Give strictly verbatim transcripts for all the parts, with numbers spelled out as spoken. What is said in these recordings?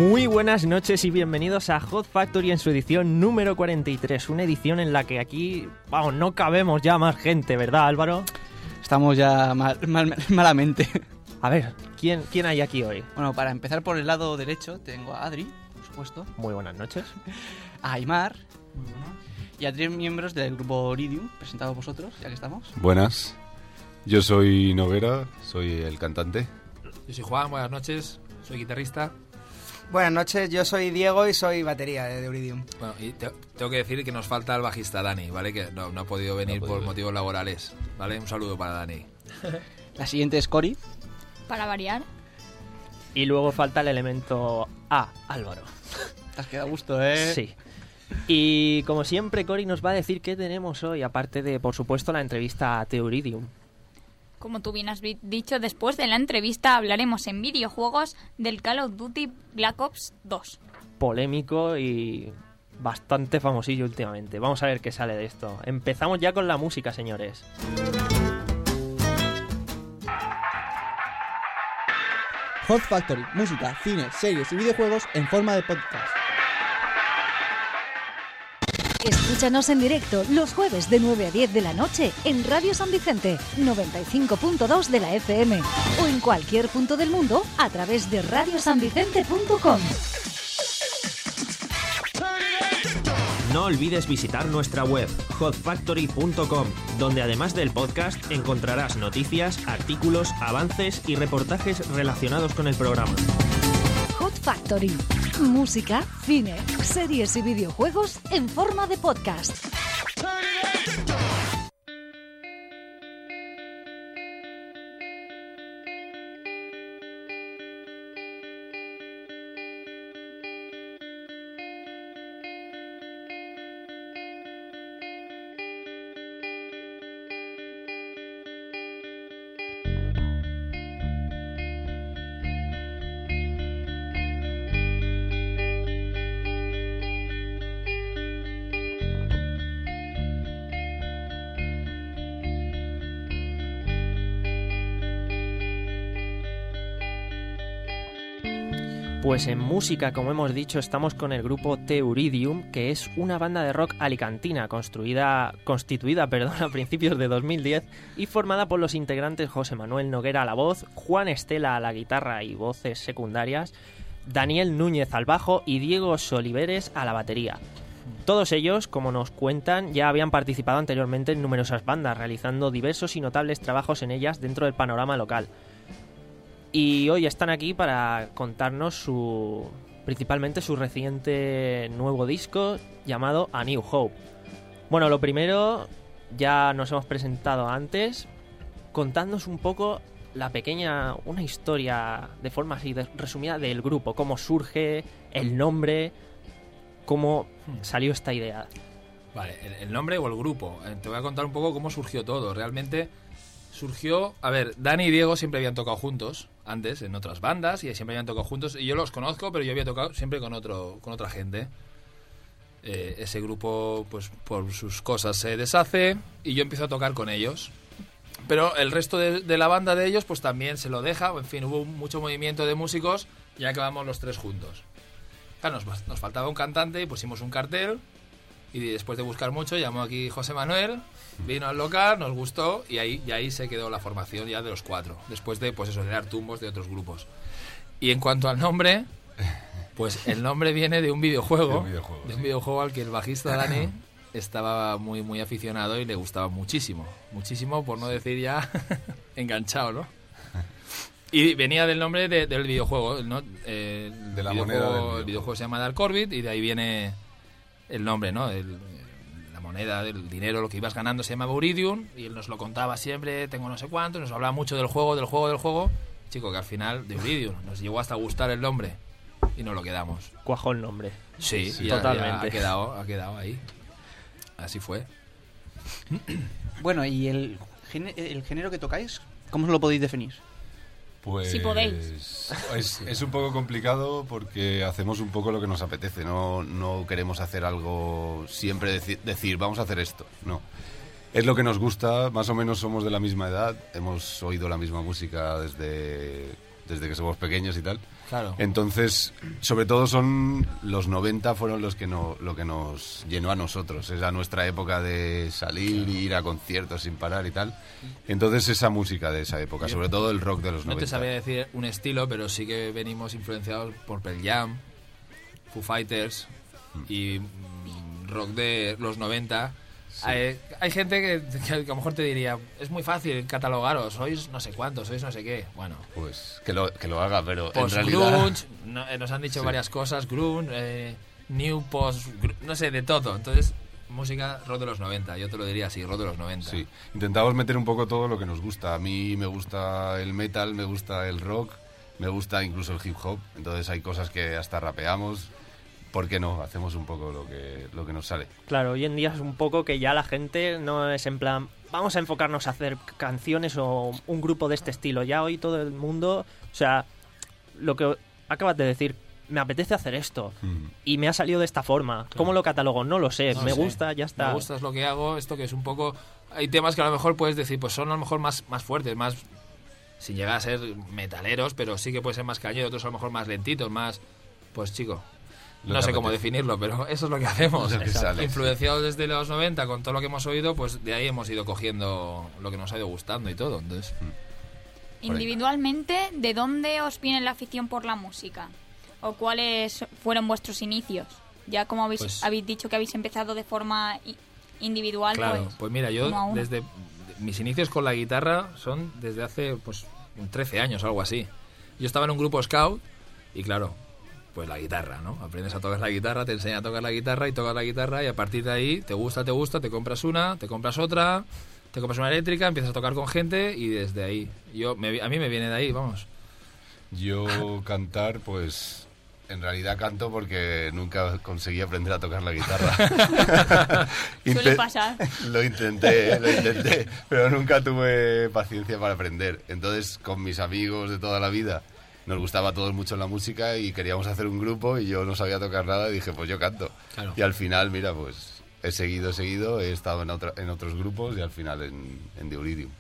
Muy buenas noches y bienvenidos a Hot Factory en su edición número cuarenta y tres, una edición en la que aquí, vamos, no cabemos ya más gente, ¿verdad, Álvaro? Estamos ya mal, mal, malamente. A ver, ¿quién, ¿quién hay aquí hoy? Bueno, para empezar por el lado derecho tengo a Adri, por supuesto. Muy buenas noches. A Aymar. Y a tres miembros del grupo Iridium, presentados vosotros, ya que estamos. Buenas. Yo soy Noguera, soy el cantante. Yo soy Juan, buenas noches, soy guitarrista. Buenas noches, yo soy Diego y soy batería de Iridium. Bueno, y te, tengo que decir que nos falta el bajista Dani, ¿vale? Que no, no ha podido venir no ha podido por venir. motivos laborales, ¿vale? Un saludo para Dani. La siguiente es Cori. Para variar. Y luego falta el elemento A, Álvaro. Te has quedado a gusto, ¿eh? Sí. Y como siempre, Cori nos va a decir qué tenemos hoy, aparte de, por supuesto, la entrevista a Theuridium. Como tú bien has dicho, después de la entrevista hablaremos en videojuegos del Call of Duty Black Ops dos. Polémico y bastante famosillo últimamente. Vamos a ver qué sale de esto. Empezamos ya con la música, señores. Hot Factory, música, cine, series y videojuegos en forma de podcast. Escúchanos en directo los jueves de nueve a diez de la noche en Radio San Vicente, noventa y cinco punto dos de la F M o en cualquier punto del mundo a través de radio san vicente punto com. No olvides visitar nuestra web hot factory punto com, donde además del podcast encontrarás noticias, artículos, avances y reportajes relacionados con el programa. Hot Factory. Música, cine, series y videojuegos en forma de podcast. Pues en música, como hemos dicho, estamos con el grupo Theuridium, que es una banda de rock alicantina construida, constituida perdón, a principios de dos mil diez y formada por los integrantes José Manuel Noguera a la voz, Juan Estela a la guitarra y voces secundarias, Daniel Núñez al bajo y Diego Soliveres a la batería. Todos ellos, como nos cuentan, ya habían participado anteriormente en numerosas bandas, realizando diversos y notables trabajos en ellas dentro del panorama local. Y hoy están aquí para contarnos su principalmente su reciente nuevo disco llamado A New Hope. Bueno, lo primero, ya nos hemos presentado antes, contándonos un poco la pequeña, una historia de forma así de, resumida del grupo, cómo surge, el nombre, cómo salió esta idea. Vale, el, el nombre o el grupo. Eh, te voy a contar un poco cómo surgió todo. Realmente surgió, a ver, Dani y Diego siempre habían tocado juntos antes en otras bandas y siempre habían tocado juntos y yo los conozco, pero yo había tocado siempre con otro con otra gente. Eh, ese grupo, pues por sus cosas se deshace y yo empiezo a tocar con ellos. Pero el resto de, de la banda de ellos, pues también se lo deja. En fin, hubo mucho movimiento de músicos y acabamos los tres juntos. Claro, nos, nos faltaba un cantante y pusimos un cartel. Y después de buscar mucho, llamó aquí José Manuel, vino al local, nos gustó y ahí, y ahí se quedó la formación ya de los cuatro. Después de, pues eso, de dar tumbos de otros grupos. Y en cuanto al nombre, pues el nombre viene de un videojuego, de un videojuego, de un videojuego al que el bajista Dani estaba muy, muy aficionado y le gustaba muchísimo. Muchísimo, por no decir ya enganchado, ¿no? Y venía del nombre de, del videojuego, ¿no? Eh, el, de la videojuego, moneda del videojuego. El videojuego se llama Dark Orbit y de ahí viene el nombre, ¿no? El, la moneda, el dinero, lo que ibas ganando se llama Iridium y él nos lo contaba siempre, tengo no sé cuánto, nos hablaba mucho del juego, del juego, del juego. Chico, que al final de Iridium nos llegó hasta gustar el nombre y nos lo quedamos. Cuajó el nombre. Sí, sí ya, totalmente. Ya ha quedado, ha quedado ahí. Así fue. Bueno, ¿y el, el género que tocáis? ¿Cómo os lo podéis definir? Pues si podéis. Es, es un poco complicado porque hacemos un poco lo que nos apetece, no, no queremos hacer algo, siempre deci- decir vamos a hacer esto, no. Es lo que nos gusta, más o menos somos de la misma edad, hemos oído la misma música desde desde que somos pequeños y tal. Claro. Entonces, sobre todo son los noventa fueron los que no, lo que nos llenó a nosotros. Era nuestra época de salir y ir a conciertos sin parar y tal. Entonces esa música de esa época, sobre todo el rock de los No noventa. te sabría decir un estilo, pero sí que venimos influenciados por Pearl Jam, Foo Fighters y mm, rock de los noventa. Sí. Hay, hay gente que, que a lo mejor te diría, es muy fácil catalogaros, sois no sé cuántos, sois no sé qué. Bueno, pues que lo, que lo haga, pero post en realidad... grunge, no, eh, nos han dicho sí. varias cosas, grunge, eh, new post, no sé, de todo. Entonces, música rock de los noventa, yo te lo diría así, rock de los noventa. Sí, intentamos meter un poco todo lo que nos gusta. A mí me gusta el metal, me gusta el rock, me gusta incluso el hip hop. Entonces hay cosas que hasta rapeamos. ¿Por qué no? Hacemos un poco lo que, lo que nos sale. Claro, hoy en día es un poco que ya la gente no es en plan, vamos a enfocarnos a hacer canciones o un grupo de este estilo. Ya hoy todo el mundo, o sea, lo que acabas de decir, me apetece hacer esto mm. y me ha salido de esta forma. Claro. ¿Cómo lo catalogo? No lo sé, no me sé. gusta, ya está. Me gusta es lo que hago, esto que es un poco... Hay temas que a lo mejor puedes decir, pues son a lo mejor más, más fuertes, más... sin llegar a ser metaleros, pero sí que puede ser más cañero, otros a lo mejor más lentitos, más... Pues chico... No sé cómo definirlo, pero eso es lo que hacemos. Lo que sale, influenciados desde los noventa con todo lo que hemos oído, pues de ahí hemos ido cogiendo lo que nos ha ido gustando y todo. Entonces, individualmente, ¿de dónde os viene la afición por la música? ¿O cuáles fueron vuestros inicios? Ya como habéis, pues, habéis dicho que habéis empezado de forma individual. Claro, pues, pues mira, yo desde mis inicios con la guitarra son desde hace pues trece años o algo así. Yo estaba en un grupo scout y claro, pues la guitarra, ¿no? Aprendes a tocar la guitarra, te enseñan a tocar la guitarra y tocas la guitarra y a partir de ahí te gusta, te gusta, te compras una, te compras otra, te compras una eléctrica, empiezas a tocar con gente y desde ahí. Yo me, a mí me viene de ahí, vamos. Yo cantar, pues en realidad canto porque nunca conseguí aprender a tocar la guitarra. Suele pasar. Lo intenté, lo intenté, pero nunca tuve paciencia para aprender. Entonces, con mis amigos de toda la vida, nos gustaba a todos mucho la música y queríamos hacer un grupo y yo no sabía tocar nada y dije, pues yo canto. Claro. Y al final, mira, pues he seguido, he seguido, he estado en, otra, en otros grupos y al final en, en The Uridium.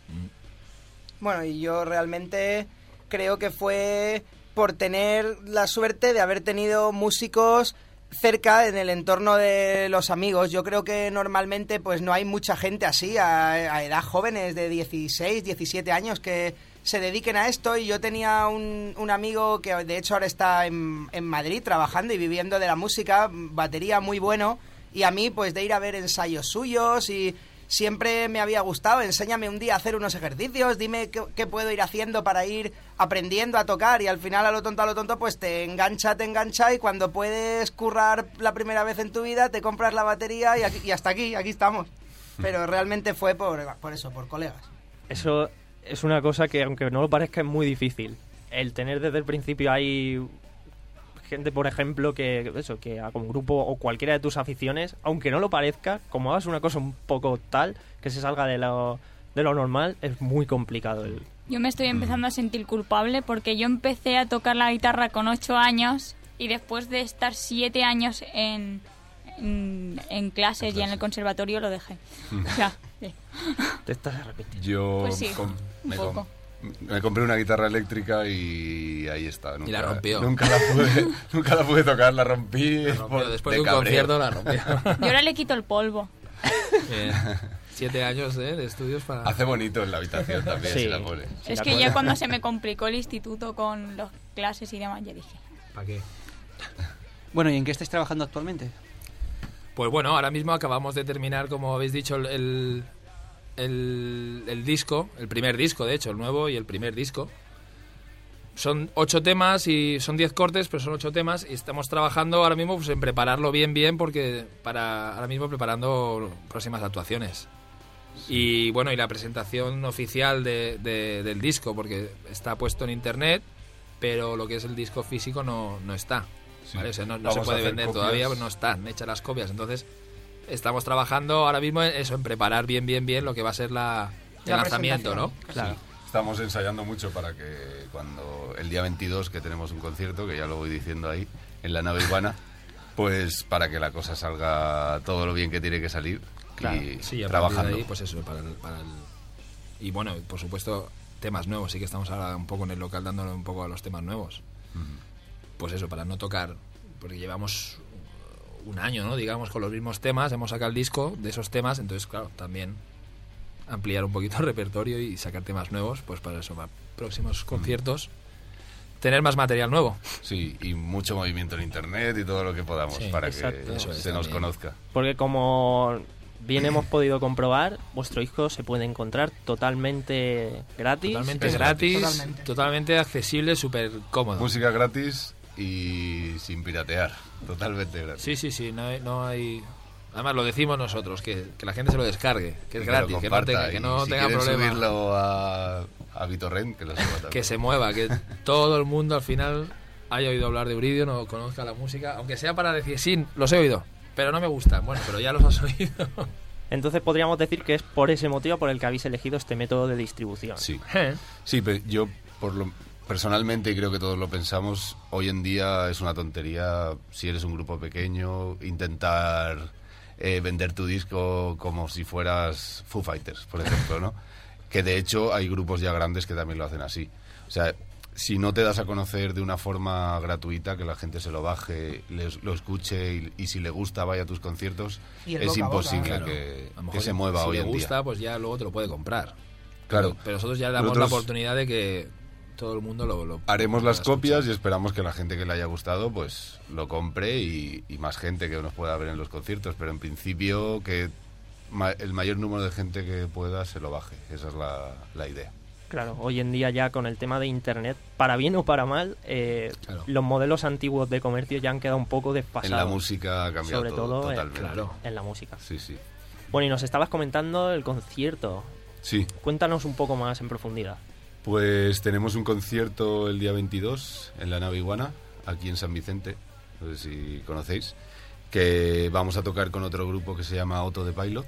Bueno, y yo realmente creo que fue por tener la suerte de haber tenido músicos cerca en el entorno de los amigos. Yo creo que normalmente pues no hay mucha gente así, a, a edad jóvenes de dieciséis, diecisiete años que se dediquen a esto, y yo tenía un, un amigo que de hecho ahora está en, en Madrid trabajando y viviendo de la música, batería muy bueno, y a mí pues de ir a ver ensayos suyos y siempre me había gustado, enséñame un día a hacer unos ejercicios, dime qué, qué puedo ir haciendo para ir aprendiendo a tocar, y al final a lo tonto a lo tonto pues te engancha, te engancha y cuando puedes currar la primera vez en tu vida te compras la batería y, aquí, y hasta aquí, aquí estamos. Pero realmente fue por, por eso, por colegas. Eso es una cosa que, aunque no lo parezca, es muy difícil. El tener desde el principio hay gente, por ejemplo, que eso, que haga un grupo o cualquiera de tus aficiones, aunque no lo parezca, como hagas una cosa un poco tal, que se salga de lo, de lo normal, es muy complicado. El... Yo me estoy empezando a sentir culpable porque yo empecé a tocar la guitarra con ocho años y después de estar siete años en, en, en clases y en el conservatorio lo dejé. O sea, sí. Te estás arrepintiendo. Yo pues sí, com- me, un poco. Com- me compré una guitarra eléctrica y ahí está. Nunca, y la rompió. Nunca la pude, nunca la pude tocar, la rompí. La rompió. Después de un cabreo. concierto la rompió. Yo ahora le quito el polvo. Bien. Siete años ¿eh? de estudios para... Hace bonito en la habitación también, sí. si la pone. Es la que pone. ya cuando se me complicó el instituto con las clases y demás, ya dije... ¿Para qué? Bueno, ¿y en qué estáis trabajando actualmente? Pues bueno, ahora mismo acabamos de terminar, como habéis dicho, el, el, el, el disco, el primer disco, de hecho, el nuevo y el primer disco. Son ocho temas y son diez cortes, pero son ocho temas y estamos trabajando ahora mismo pues, en prepararlo bien, bien, porque para ahora mismo preparando próximas actuaciones. Sí. Y bueno, y la presentación oficial de, de, del disco, porque está puesto en internet, pero lo que es el disco físico no, no está. Sí. ¿Vale? O sea, no, no se puede vender copias. Todavía, pues no están hechas las copias. Entonces, estamos trabajando ahora mismo en eso, en preparar bien, bien, bien lo que va a ser la, el la lanzamiento, ¿no? Claro. Sí. Estamos ensayando mucho para que cuando el día veintidós, que tenemos un concierto, que ya lo voy diciendo ahí, en la nave Iguana, pues para que la cosa salga todo lo bien que tiene que salir. Claro. Y sí, a trabajando. De ahí, pues eso, para el, para el, Y bueno, por supuesto, temas nuevos. Sí que estamos ahora un poco en el local dándole un poco a los temas nuevos. Uh-huh. Pues eso, para no tocar, porque llevamos un año, ¿no? Digamos, con los mismos temas, hemos sacado el disco de esos temas, entonces, claro, también ampliar un poquito el repertorio y sacar temas nuevos, pues para eso, para próximos conciertos, uh-huh. tener más material nuevo. Sí, y mucho movimiento en internet y todo lo que podamos, sí, para exacto. que eso se nos también. conozca. Porque como bien hemos podido comprobar, vuestro disco se puede encontrar totalmente gratis. Totalmente es gratis, totalmente, totalmente accesible, súper cómodo. Música gratis y sin piratear, totalmente gratis. Sí, sí, sí, no hay... No hay... Además lo decimos nosotros, que, que la gente se lo descargue, que es gratis, que no tenga, que no si tenga problema. Subirlo a, a BitTorrent, que lo suba también. Que se mueva, que todo el mundo al final haya oído hablar de Euridium o conozca la música, aunque sea para decir, sí, los he oído, pero no me gustan. Bueno, pero ya los has oído. Entonces podríamos decir que es por ese motivo por el que habéis elegido este método de distribución. Sí, sí, pero yo por lo, personalmente, y creo que todos lo pensamos, hoy en día es una tontería, si eres un grupo pequeño, intentar eh, vender tu disco como si fueras Foo Fighters, por ejemplo, ¿no? Que de hecho hay grupos ya grandes que también lo hacen así. O sea, si no te das a conocer de una forma gratuita, que la gente se lo baje, les, lo escuche y, y si le gusta vaya a tus conciertos, es imposible boca, que, claro. que se mueva si hoy en día. Si le gusta, pues ya luego te lo puede comprar. Claro. Pero, pero nosotros ya le damos nosotros la oportunidad de que todo el mundo lo... lo haremos lo las copias escuchar. Y esperamos que la gente que le haya gustado pues lo compre y, y más gente que nos pueda ver en los conciertos. Pero en principio que ma- el mayor número de gente que pueda se lo baje. Esa es la, la idea. Claro, hoy en día ya con el tema de internet, para bien o para mal, eh, claro. los modelos antiguos de comercio ya han quedado un poco desfasados. En la música ha cambiado sobre todo, todo totalmente. En, claro, en la música. Sí, sí. Bueno, y nos estabas comentando el concierto. Sí. Cuéntanos un poco más en profundidad. Pues tenemos un concierto el día veintidós en la Nave Iguana, aquí en San Vicente, no sé si conocéis, que vamos a tocar con otro grupo que se llama Auto de Pilot.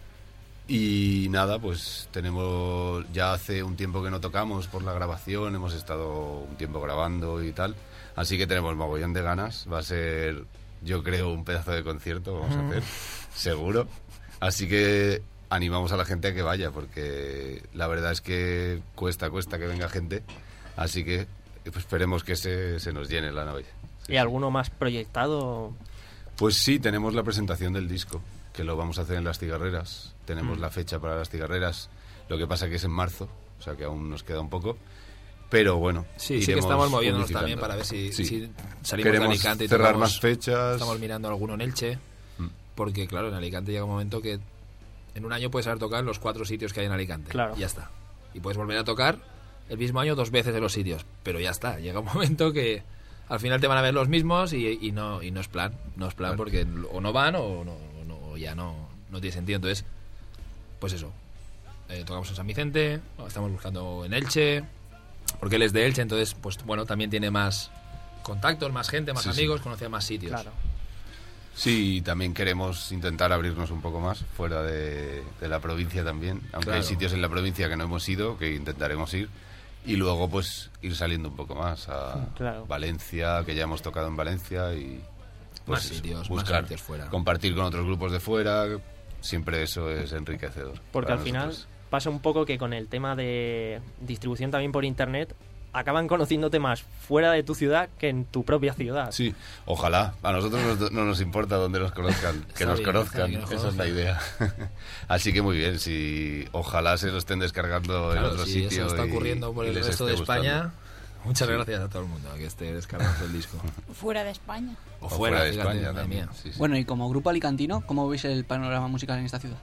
Y nada, pues tenemos, ya hace un tiempo que no tocamos por la grabación, hemos estado un tiempo grabando y tal, así que tenemos mogollón de ganas, va a ser, yo creo, un pedazo de concierto, vamos a hacer, seguro, así que animamos a la gente a que vaya, porque la verdad es que cuesta, cuesta que venga gente, así que pues, esperemos que se, se nos llene la nave. Sí, ¿Y alguno más proyectado? Pues sí, tenemos la presentación del disco, que lo vamos a hacer en Las Cigarreras. Tenemos mm. la fecha para Las Cigarreras, lo que pasa que es en marzo, o sea que aún nos queda un poco. Pero bueno, sí, sí que estamos moviéndonos también para ver si, sí. si salimos Queremos de Alicante y cerrar tocamos, más fechas. Estamos mirando alguno en Elche, mm. porque claro, en Alicante llega un momento que en un año puedes haber tocado en los cuatro sitios que hay en Alicante. Claro. Y ya está. Y puedes volver a tocar el mismo año dos veces en los sitios, pero ya está. Llega un momento que al final te van a ver los mismos y, y no y no es plan, no es plan claro. Porque o no van o no, no o ya no, no tiene sentido. Entonces, pues eso, eh, tocamos en San Vicente, estamos buscando en Elche, porque él es de Elche, entonces pues bueno, también tiene más contactos, más gente, más sí, amigos, sí. conoce más sitios. Claro. Sí, también queremos intentar abrirnos un poco más fuera de, de la provincia también, aunque claro. hay sitios en la provincia que no hemos ido, que intentaremos ir, y luego pues ir saliendo un poco más a claro. Valencia, que ya hemos tocado en Valencia, y pues, más sitios, buscar, más sitios fuera. Compartir con otros grupos de fuera, siempre eso es enriquecedor. Porque al nosotros. Final pasa un poco que con el tema de distribución también por internet acaban conociéndote más fuera de tu ciudad que en tu propia ciudad. Sí, ojalá. A nosotros no, no nos importa dónde nos conozcan, que nos bien, conozcan, que nos esa conozcan. Es la idea. Así que muy bien, si ojalá se lo estén descargando claro, en otro si sitio. Eso está ocurriendo y, por el resto de España. Gustando. Muchas sí. gracias a todo el mundo que esté descargando el disco. Fuera de España. O, o fuera, fuera de fíjate, España también. Sí, sí. Bueno, y como grupo alicantino, ¿cómo veis el panorama musical en esta ciudad?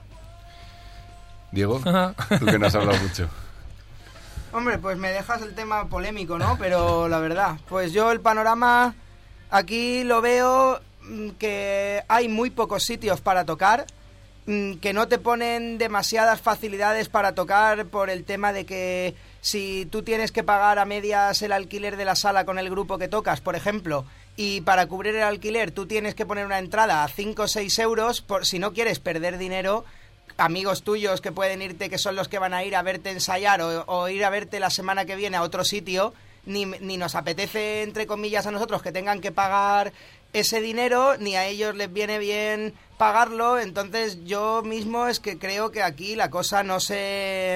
Diego, tú que no has hablado mucho. Hombre, pues me dejas el tema polémico, ¿no? Pero la verdad, pues yo el panorama aquí lo veo que hay muy pocos sitios para tocar, que no te ponen demasiadas facilidades para tocar por el tema de que si tú tienes que pagar a medias el alquiler de la sala con el grupo que tocas, por ejemplo, y para cubrir el alquiler tú tienes que poner una entrada a cinco o seis euros, por, si no quieres perder dinero, amigos tuyos que pueden irte, que son los que van a ir a verte ensayar o, o ir a verte la semana que viene a otro sitio, ni, ni nos apetece, entre comillas, a nosotros que tengan que pagar ese dinero, ni a ellos les viene bien pagarlo. Entonces yo mismo es que creo que aquí la cosa no se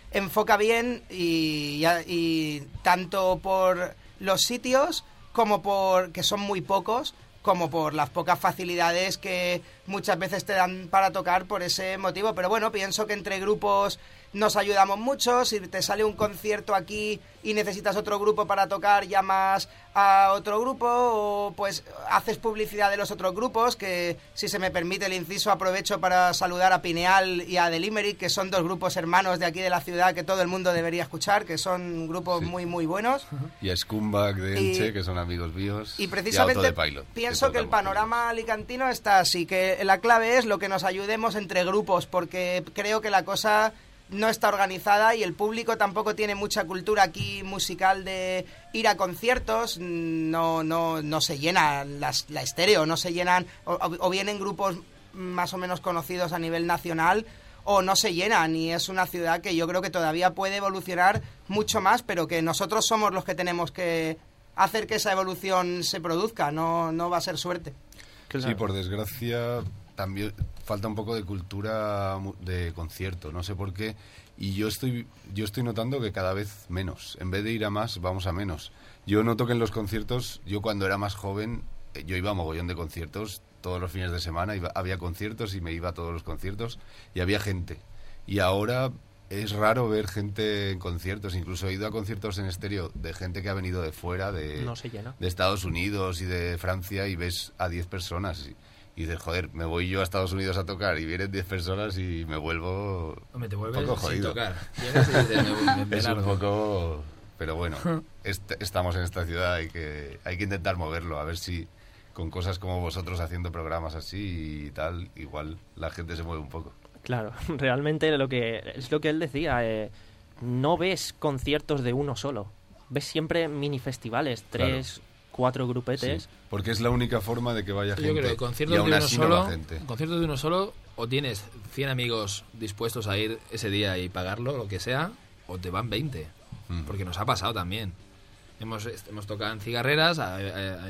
enfoca bien y, y tanto por los sitios como por que son muy pocos, como por las pocas facilidades que muchas veces te dan para tocar por ese motivo. Pero bueno, pienso que entre grupos nos ayudamos mucho. Si te sale un concierto aquí y necesitas otro grupo para tocar, llamas a otro grupo o pues haces publicidad de los otros grupos, que si se me permite el inciso aprovecho para saludar a Pineal y a The Limerick, que son dos grupos hermanos de aquí de la ciudad que todo el mundo debería escuchar, que son grupos Sí. muy muy buenos. Y a Scumbag de Elche, Y- que son amigos míos. Y a precisamente Auto de Pilot, pienso que el tocamos. panorama alicantino está así, que la clave es lo que nos ayudemos entre grupos, porque creo que la cosa no está organizada y el público tampoco tiene mucha cultura aquí musical de ir a conciertos, no no no se llena las, la estéreo, no se llenan, o, o vienen grupos más o menos conocidos a nivel nacional, o no se llenan, y es una ciudad que yo creo que todavía puede evolucionar mucho más, pero que nosotros somos los que tenemos que hacer que esa evolución se produzca, no, no va a ser suerte. Sí, por desgracia también falta un poco de cultura mu- de concierto, no sé por qué, y yo estoy yo estoy notando que cada vez menos, en vez de ir a más, vamos a menos. Yo noto que en los conciertos, yo cuando era más joven, eh, yo iba a mogollón de conciertos, todos los fines de semana iba- había conciertos y me iba a todos los conciertos y había gente. Y ahora es raro ver gente en conciertos, incluso he ido a conciertos en estéreo de gente que ha venido de fuera, de, No se llena. de Estados Unidos y de Francia, y ves a diez personas y, y dices, joder, me voy yo a Estados Unidos a tocar y vienen diez personas y me vuelvo Hombre, te un vuelves poco sin jodido. tocar. Llegas y dices, me- me- me Es un largo. poco... Pero bueno, est- estamos en esta ciudad, hay que, hay que intentar moverlo, a ver si con cosas como vosotros haciendo programas así y tal, igual la gente se mueve un poco. Claro, realmente lo que es lo que él decía, eh, no ves conciertos de uno solo, ves siempre mini festivales, tres, cuatro grupetes. Sí, porque es la única forma de que vaya Yo gente. creo que y conciertos de aún uno así no solo, va gente. conciertos de uno solo, o tienes cien amigos dispuestos a ir ese día y pagarlo, lo que sea, o te van veinte. Mm. Porque nos ha pasado también. Hemos, hemos tocado en cigarreras a, a- a-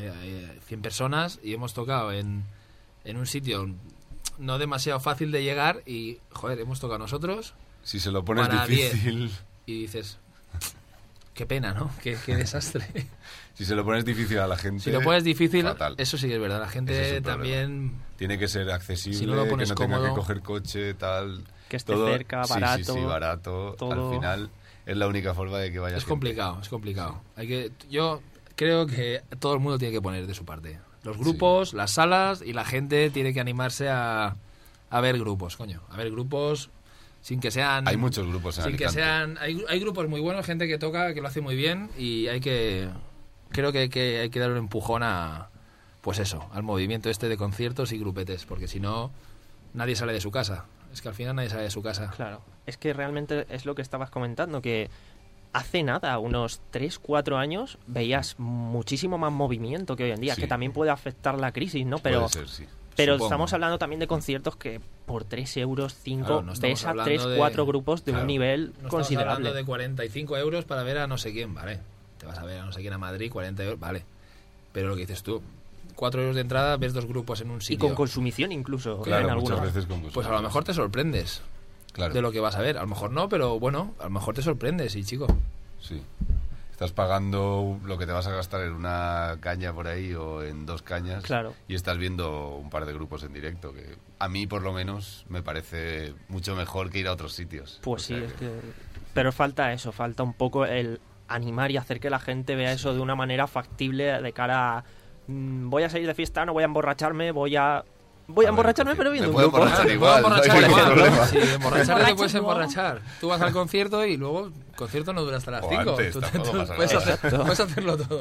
a cien personas y hemos tocado en, en un sitio no demasiado fácil de llegar y, joder, hemos tocado nosotros Si se lo pones para difícil... diez. Y dices, qué pena, ¿no? Qué, qué desastre. Si se lo pones difícil a la gente... Si lo pones difícil, fatal. eso sí que es verdad. La Ese es gente el problema. también... Tiene que ser accesible, Si no lo pones que no tenga cómodo, que coger coche, tal... Que esté cerca, Sí, barato, Sí, sí, barato. todo. Al final es la única forma de que vaya Es gente. complicado, es complicado. Hay que, yo creo que todo el mundo tiene que poner de su parte. Los grupos, las salas y la gente tiene que animarse a, a ver grupos, coño. A ver grupos sin que sean... Hay muchos grupos en sin que Alicante. sean hay, hay grupos muy buenos, gente que toca, que lo hace muy bien y hay que... Creo que hay que, hay que dar un empujón a... Pues eso, al movimiento este de conciertos y grupetes, porque si no, nadie sale de su casa. Es que al final nadie sale de su casa. Claro, es que realmente es lo que estabas comentando, que hace nada, unos tres, cuatro años, veías muchísimo más movimiento que hoy en día, Sí. que también puede afectar la crisis, ¿no? Pero, Puede ser, sí. pero Supongo. estamos hablando también de conciertos que por tres euros, cinco, Claro, no estamos ves a hablando tres, de- cuatro grupos de claro. un nivel No estamos considerable. hablando de cuarenta y cinco euros para ver a no sé quién, vale. Te vas a ver a no sé quién a Madrid, cuarenta euros, vale. Pero lo que dices tú, cuatro euros de entrada, ves dos grupos en un Y sitio. con consumición incluso, Claro, en muchas algunos. veces con Pues a lo mejor te sorprendes Claro. de lo que vas a ver. A lo mejor no, pero bueno, a lo mejor te sorprendes, y chico. Sí. Estás pagando lo que te vas a gastar en una caña por ahí o en dos cañas. Claro. Y estás viendo un par de grupos en directo, que a mí por lo menos me parece mucho mejor que ir a otros sitios. Pues O sí, sea es que... Pero falta eso, falta un poco el animar y hacer que la gente vea eso de una manera factible de cara a... mm, voy a salir de fiesta, no voy a emborracharme, voy a... Voy a, A ver, emborracharme, me pero viendo un puedo grupo. emborrachar Te igual, puedes no hay emborrachar ningún igual, problema. ¿no? Sí, emborracharte te Emborracho puedes luego. emborrachar. Tú vas al concierto y luego el concierto no dura hasta las O cinco. antes, Tú, tampoco tú pasa puedes, nada. hacer- puedes hacerlo todo.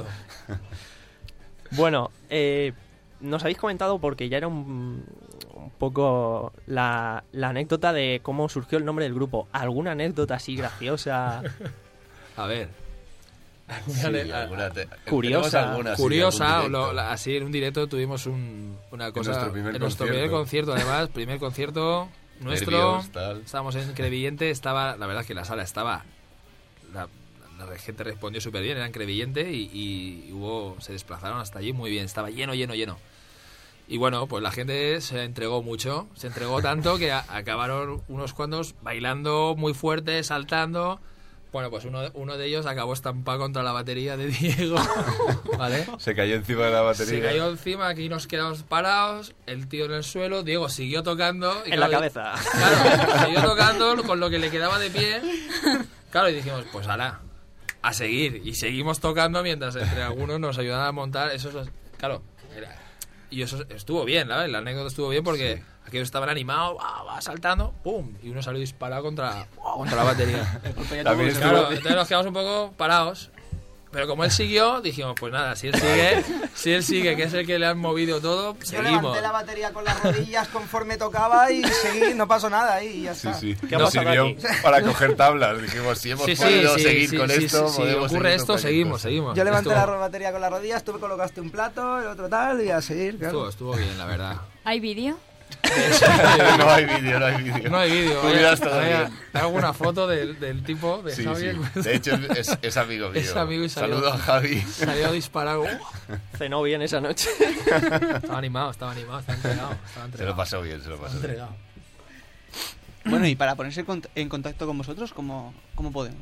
Bueno, eh, nos habéis comentado, porque ya era un, un poco la, la anécdota de cómo surgió el nombre del grupo. ¿Alguna anécdota así graciosa? A ver. Sí, Alguna- alguna te- Curiosa. tenemos alguna, sí, Curiosa, algún lo- directo. la- así en un directo tuvimos un- una cosa nuestro primer en nuestro primer concierto, además, primer concierto nuestro, Nervios, tal. estábamos en Crevillente, estaba, la verdad es que la sala estaba, la, la gente respondió súper bien, era en Crevillente y, y hubo, se desplazaron hasta allí muy bien, estaba lleno, lleno, lleno. Y bueno, pues la gente se entregó mucho, se entregó tanto que a- acabaron unos cuantos bailando muy fuerte, saltando. Bueno, pues uno, uno de ellos acabó estampado contra la batería de Diego, ¿vale? Se cayó encima de la batería. Se cayó encima, aquí nos quedamos parados, el tío en el suelo, Diego siguió tocando. Y En la claro, cabeza. Claro, siguió tocando con lo que le quedaba de pie. Claro, y dijimos, pues ala, a seguir. Y seguimos tocando mientras entre algunos nos ayudaban a montar. Eso es, claro, era, y eso estuvo bien, ¿sabes? La anécdota estuvo bien porque... Sí. Aquellos estaban animados, va, va saltando, ¡pum! Y uno salió disparado contra, contra la batería. También estuvo... Claro, entonces nos quedamos un poco parados. Pero como él siguió, dijimos, pues nada, si él sigue, si él sigue, que es el que le han movido todo, Yo seguimos. levanté la batería con las rodillas conforme tocaba y seguí, no pasó nada ahí y ya Sí, está. sí. ¿Qué ha Nos pasado sirvió aquí? para coger tablas. Dijimos, si hemos Sí, sí, podido sí, seguir sí, con sí, esto, sí, sí, podemos ocurre seguir esto, con seguimos, esto. seguimos. Yo levanté estuvo, la batería con las rodillas, tú me colocaste un plato, el otro tal y a seguir, claro. estuvo, estuvo bien, la verdad. ¿Hay vídeo? No hay vídeo, no hay vídeo. No hay vídeo. Tú ¿Hay, miras todo hay- bien. hay alguna foto del, del tipo, de Sí, Javier? sí. De hecho, es, es amigo mío. Es amigo y salió- Saludo a Javi. Salió disparado. Cenó bien esa noche. Estaba animado, estaba animado, estaba entregado. Estaba Se entregado. lo pasó bien, se lo pasó bien. entregado. Bueno, y para ponerse en cont- en contacto con vosotros, ¿cómo, cómo podemos?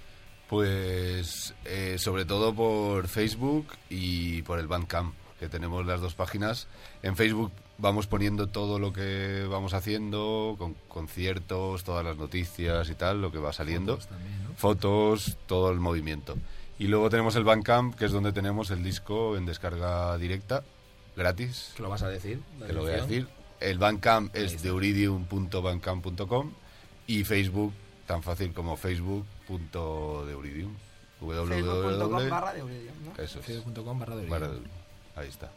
Pues eh, sobre todo por Facebook y por el Bandcamp, que tenemos las dos páginas. En Facebook vamos poniendo todo lo que vamos haciendo, con conciertos, todas las noticias y tal, lo que va saliendo. Fotos también, ¿no? Fotos, todo el movimiento. Y luego tenemos el Bandcamp, que es donde tenemos el disco en descarga directa, gratis, ¿Qué lo vas a decir? te lo voy a decir. El Bandcamp es deuridium punto bandcamp punto com y Facebook, tan fácil como facebook.deuridium. Facebook.com barra de Euridium, ¿no? Eso es. Facebook.com barra de Barra de- Ahí está.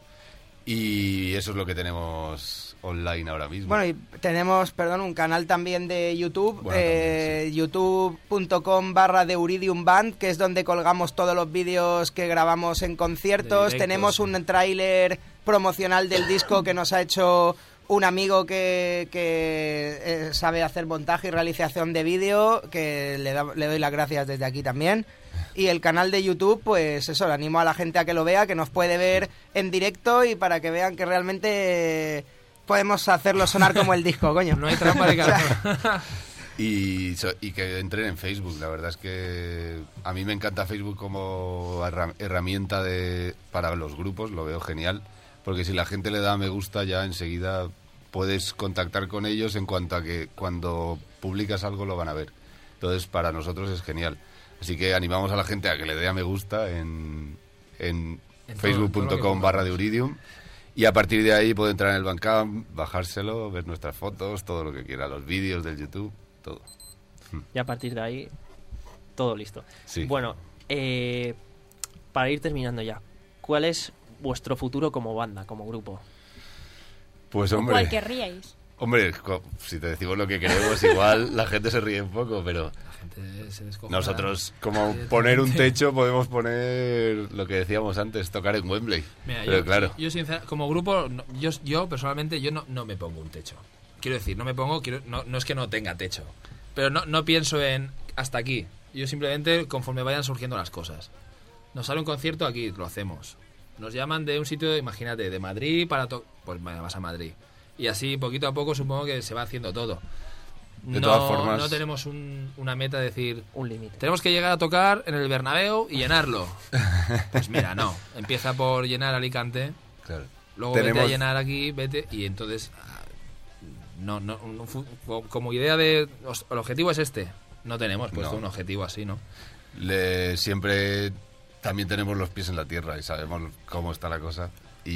Y eso es lo que tenemos online ahora mismo. Bueno, y tenemos, perdón, un canal también de YouTube, Bueno, eh, youtube.com barra de Euridium Band, que es donde colgamos todos los vídeos que grabamos en conciertos. De directos. Tenemos un tráiler promocional del disco que nos ha hecho un amigo que, que eh, sabe hacer montaje y realización de vídeo, que le, da- le doy las gracias desde aquí también. Y el canal de YouTube, pues eso, le animo a la gente a que lo vea, que nos puede ver en directo y para que vean que realmente eh, podemos hacerlo sonar como el disco, coño. No hay trampa de cartón. Y, so- y que entren en Facebook. La verdad es que a mí me encanta Facebook como herra- herramienta de, para los grupos, lo veo genial. Porque si la gente le da a me gusta, ya enseguida puedes contactar con ellos en cuanto a que cuando publicas algo lo van a ver. Entonces, para nosotros es genial. Así que animamos a la gente a que le dé a me gusta en, en, En todo- facebook todo lo punto que com barra de pongamos. Euridium. Y a partir de ahí puede entrar en el Bandcamp, bajárselo, ver nuestras fotos, todo lo que quiera, los vídeos del YouTube, todo. Y a partir de ahí, todo listo. Sí. Bueno, eh, para ir terminando ya, ¿cuál es vuestro futuro como banda, como grupo? Pues ¿O hombre, cuál querríais? hombre, co- si te decimos lo que queremos, igual la gente se ríe un poco, pero La gente se descojona. nosotros, como Directamente. poner un techo, podemos poner lo que decíamos antes, tocar en Wembley. Mira, pero yo, claro, yo sincera- como grupo, no- yo, yo personalmente, yo no, no me pongo un techo. Quiero decir, no me pongo, quiero, no, no es que no tenga techo, pero no, no pienso en hasta aquí. Yo simplemente, conforme vayan surgiendo las cosas. Nos sale un concierto aquí, lo hacemos. Nos llaman de un sitio, imagínate, de Madrid para... To pues vaya, vas a Madrid. Y así, poquito a poco, supongo que se va haciendo todo. De no, todas formas- no tenemos un- una meta de decir... Un límite. Tenemos que llegar a tocar en el Bernabéu y llenarlo. Pues mira, no. Empieza por llenar Alicante, claro. luego vete a Tenemos- llenar aquí, vete... Y entonces... ah, No, no, no fu- co- como idea de... os- El objetivo es este. No tenemos puesto No. un objetivo así, ¿no? Le, siempre también tenemos los pies en la tierra y sabemos cómo está la cosa.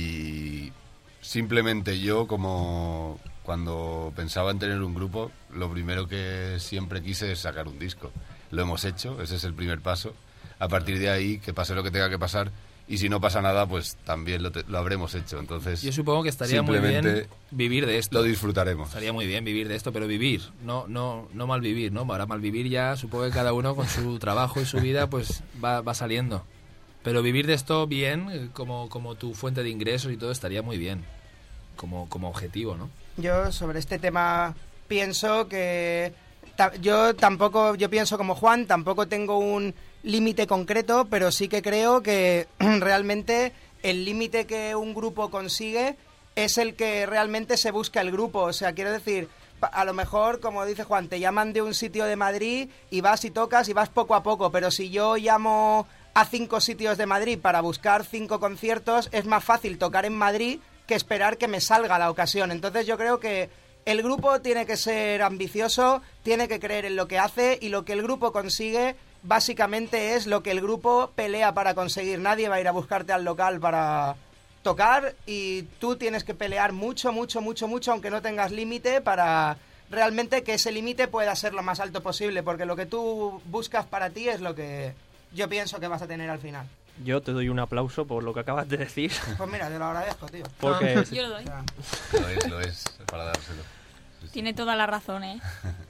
Y simplemente yo, como cuando pensaba en tener un grupo, lo primero que siempre quise es sacar un disco. Lo hemos hecho, ese es el primer paso. A partir de ahí, que pase lo que tenga que pasar. Y si no pasa nada, pues también lo, te- lo habremos hecho. Entonces, Yo supongo que estaría muy bien simplemente vivir de esto. lo disfrutaremos. Estaría muy bien vivir de esto, pero vivir, no no no mal vivir, ¿no? Ahora mal vivir ya, supongo que cada uno con su trabajo y su vida pues va, va saliendo. Pero vivir de esto bien, eh, como, como tu fuente de ingresos y todo, estaría muy bien, como, como objetivo, ¿no? Yo sobre este tema pienso que ta- yo tampoco, yo pienso como Juan, tampoco tengo un límite concreto, pero sí que creo que realmente el límite que un grupo consigue es el que realmente se busca el grupo. O sea, quiero decir, a lo mejor, como dice Juan, te llaman de un sitio de Madrid y vas y tocas y vas poco a poco, pero si yo llamo a cinco sitios de Madrid para buscar cinco conciertos, es más fácil tocar en Madrid que esperar que me salga la ocasión. Entonces yo creo que el grupo tiene que ser ambicioso, tiene que creer en lo que hace, y lo que el grupo consigue básicamente es lo que el grupo pelea para conseguir. Nadie va a ir a buscarte al local para tocar, y tú tienes que pelear mucho, mucho, mucho, mucho, aunque no tengas límite, para realmente que ese límite pueda ser lo más alto posible, porque lo que tú buscas para ti es lo que yo pienso que vas a tener al final. Yo te doy un aplauso por lo que acabas de decir. Pues mira, te lo agradezco, tío. Porque Ah, yo lo doy. Lo es, lo es, para dárselo. Sí, sí. Tiene toda la razón, ¿eh?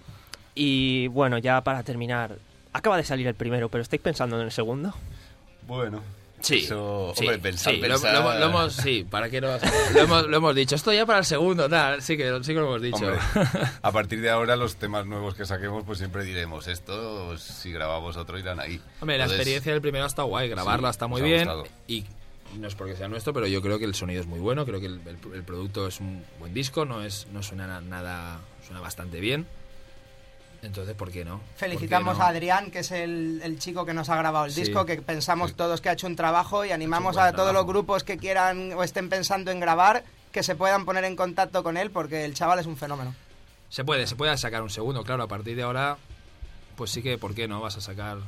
Y bueno, ya para terminar, acaba de salir el primero, pero ¿estáis pensando en el segundo? Bueno, Sí, eso, sí, hombre, pensar, sí, lo- pensar... Lo, lo hemos, sí, ¿para qué no? Lo hemos, lo hemos dicho. Esto ya para el segundo, tal, sí que, sí que lo hemos dicho. Hombre, a partir de ahora los temas nuevos que saquemos, pues siempre diremos esto, si grabamos otro irán ahí. Hombre, la Entonces, experiencia del primero está guay, grabarla sí, está nos muy ha bien. gustado. Y no es porque sea nuestro, pero yo creo que el sonido es muy bueno, creo que el, el- el producto es un buen disco, no es no suena na- nada, suena bastante bien. Entonces, ¿por qué no? Felicitamos ¿Por qué no? a Adrián, que es el, el chico que nos ha grabado el Sí. disco, que pensamos Sí. todos que ha hecho un trabajo, y animamos buen a todos trabajo. los grupos que quieran o estén pensando en grabar, que se puedan poner en contacto con él, porque el chaval es un fenómeno. Se puede, se puede sacar un segundo, claro, a partir de ahora, pues sí que, ¿por qué no? Vas a sacar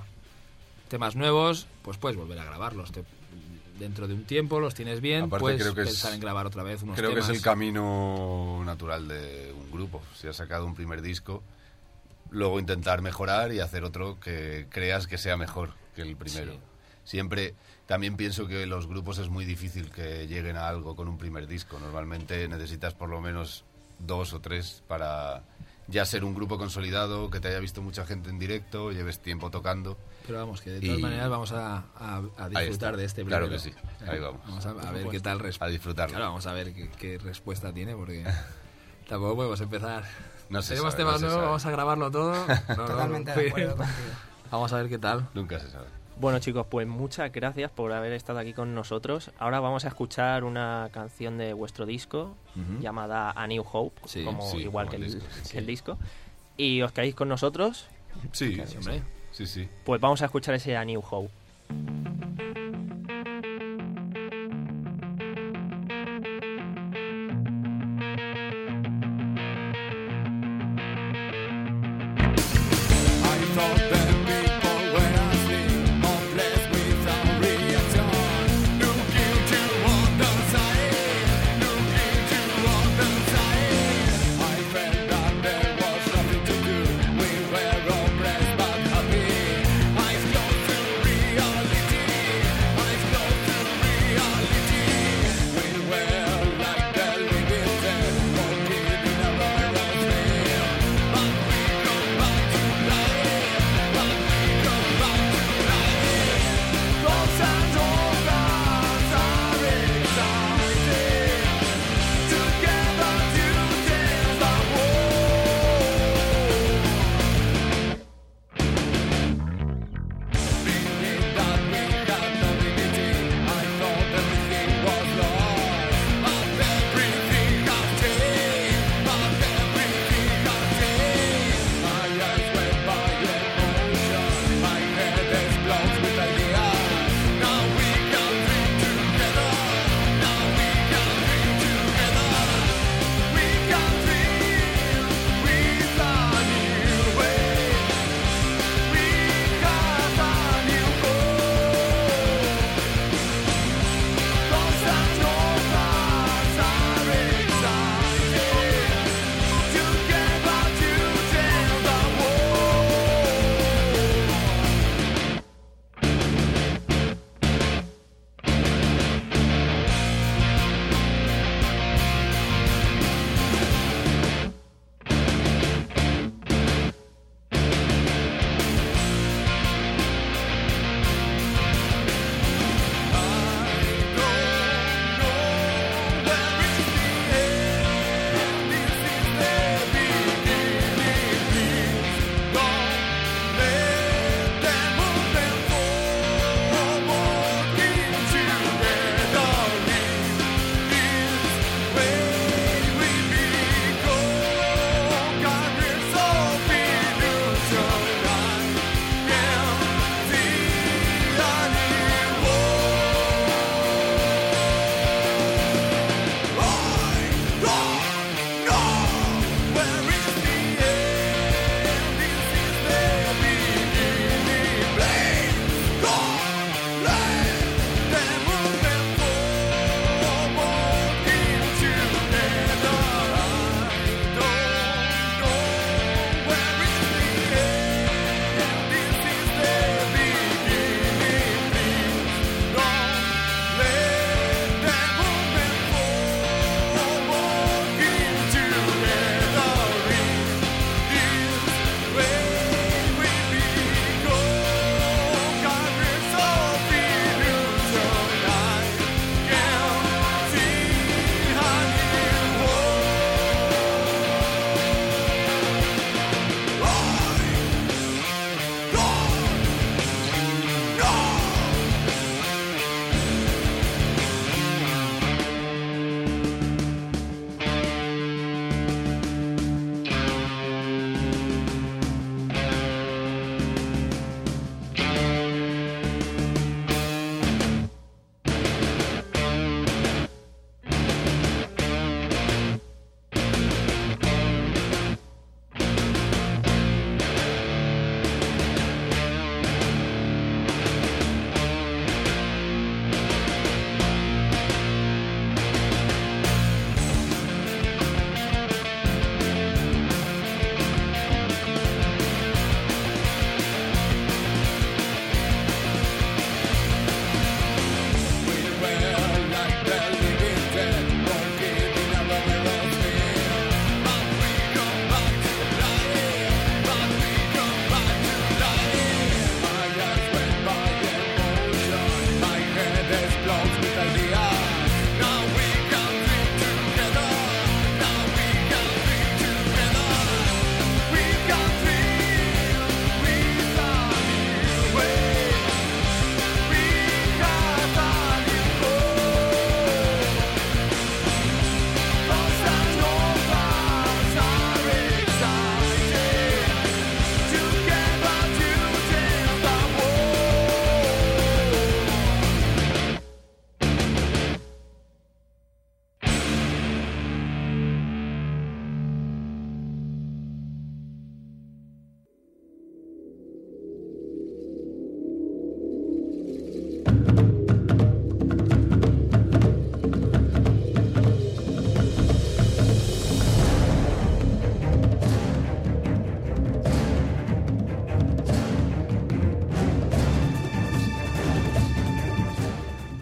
temas nuevos, pues puedes volver a grabarlos. Te- dentro de un tiempo los tienes bien, Aparte, puedes creo que es- pensar en grabar otra vez unos Creo temas. que es el camino natural de un grupo. Si has sacado un primer disco, luego intentar mejorar y hacer otro que creas que sea mejor que el primero. Sí. Siempre, también pienso que los grupos es muy difícil que lleguen a algo con un primer disco. Normalmente necesitas por lo menos dos o tres para ya ser un grupo consolidado, que te haya visto mucha gente en directo, lleves tiempo tocando. Pero vamos, que de Y- todas maneras vamos a, a- a Ahí disfrutar está. de este Claro primero. que sí. Ahí vamos. Vamos a, a ver supuesto. qué tal respuesta. A disfrutarlo. Claro, vamos a ver qué, qué respuesta tiene, porque tampoco podemos empezar. No se Tenemos sabe, temas no se nuevos, sabe. vamos a grabarlo todo. No, no, Totalmente no. de acuerdo contigo. Vamos a ver qué tal. Nunca se sabe. Bueno, chicos, pues muchas gracias por haber estado aquí con nosotros. Ahora vamos a escuchar una canción de vuestro disco Ujú. llamada A New Hope, Sí, como sí, igual como que, el el, disco, sí. que el disco. Y os quedáis con nosotros, Sí, Sí, hombre. sí, sí. pues vamos a escuchar ese A New Hope. We were all blessed but happy. I start to realize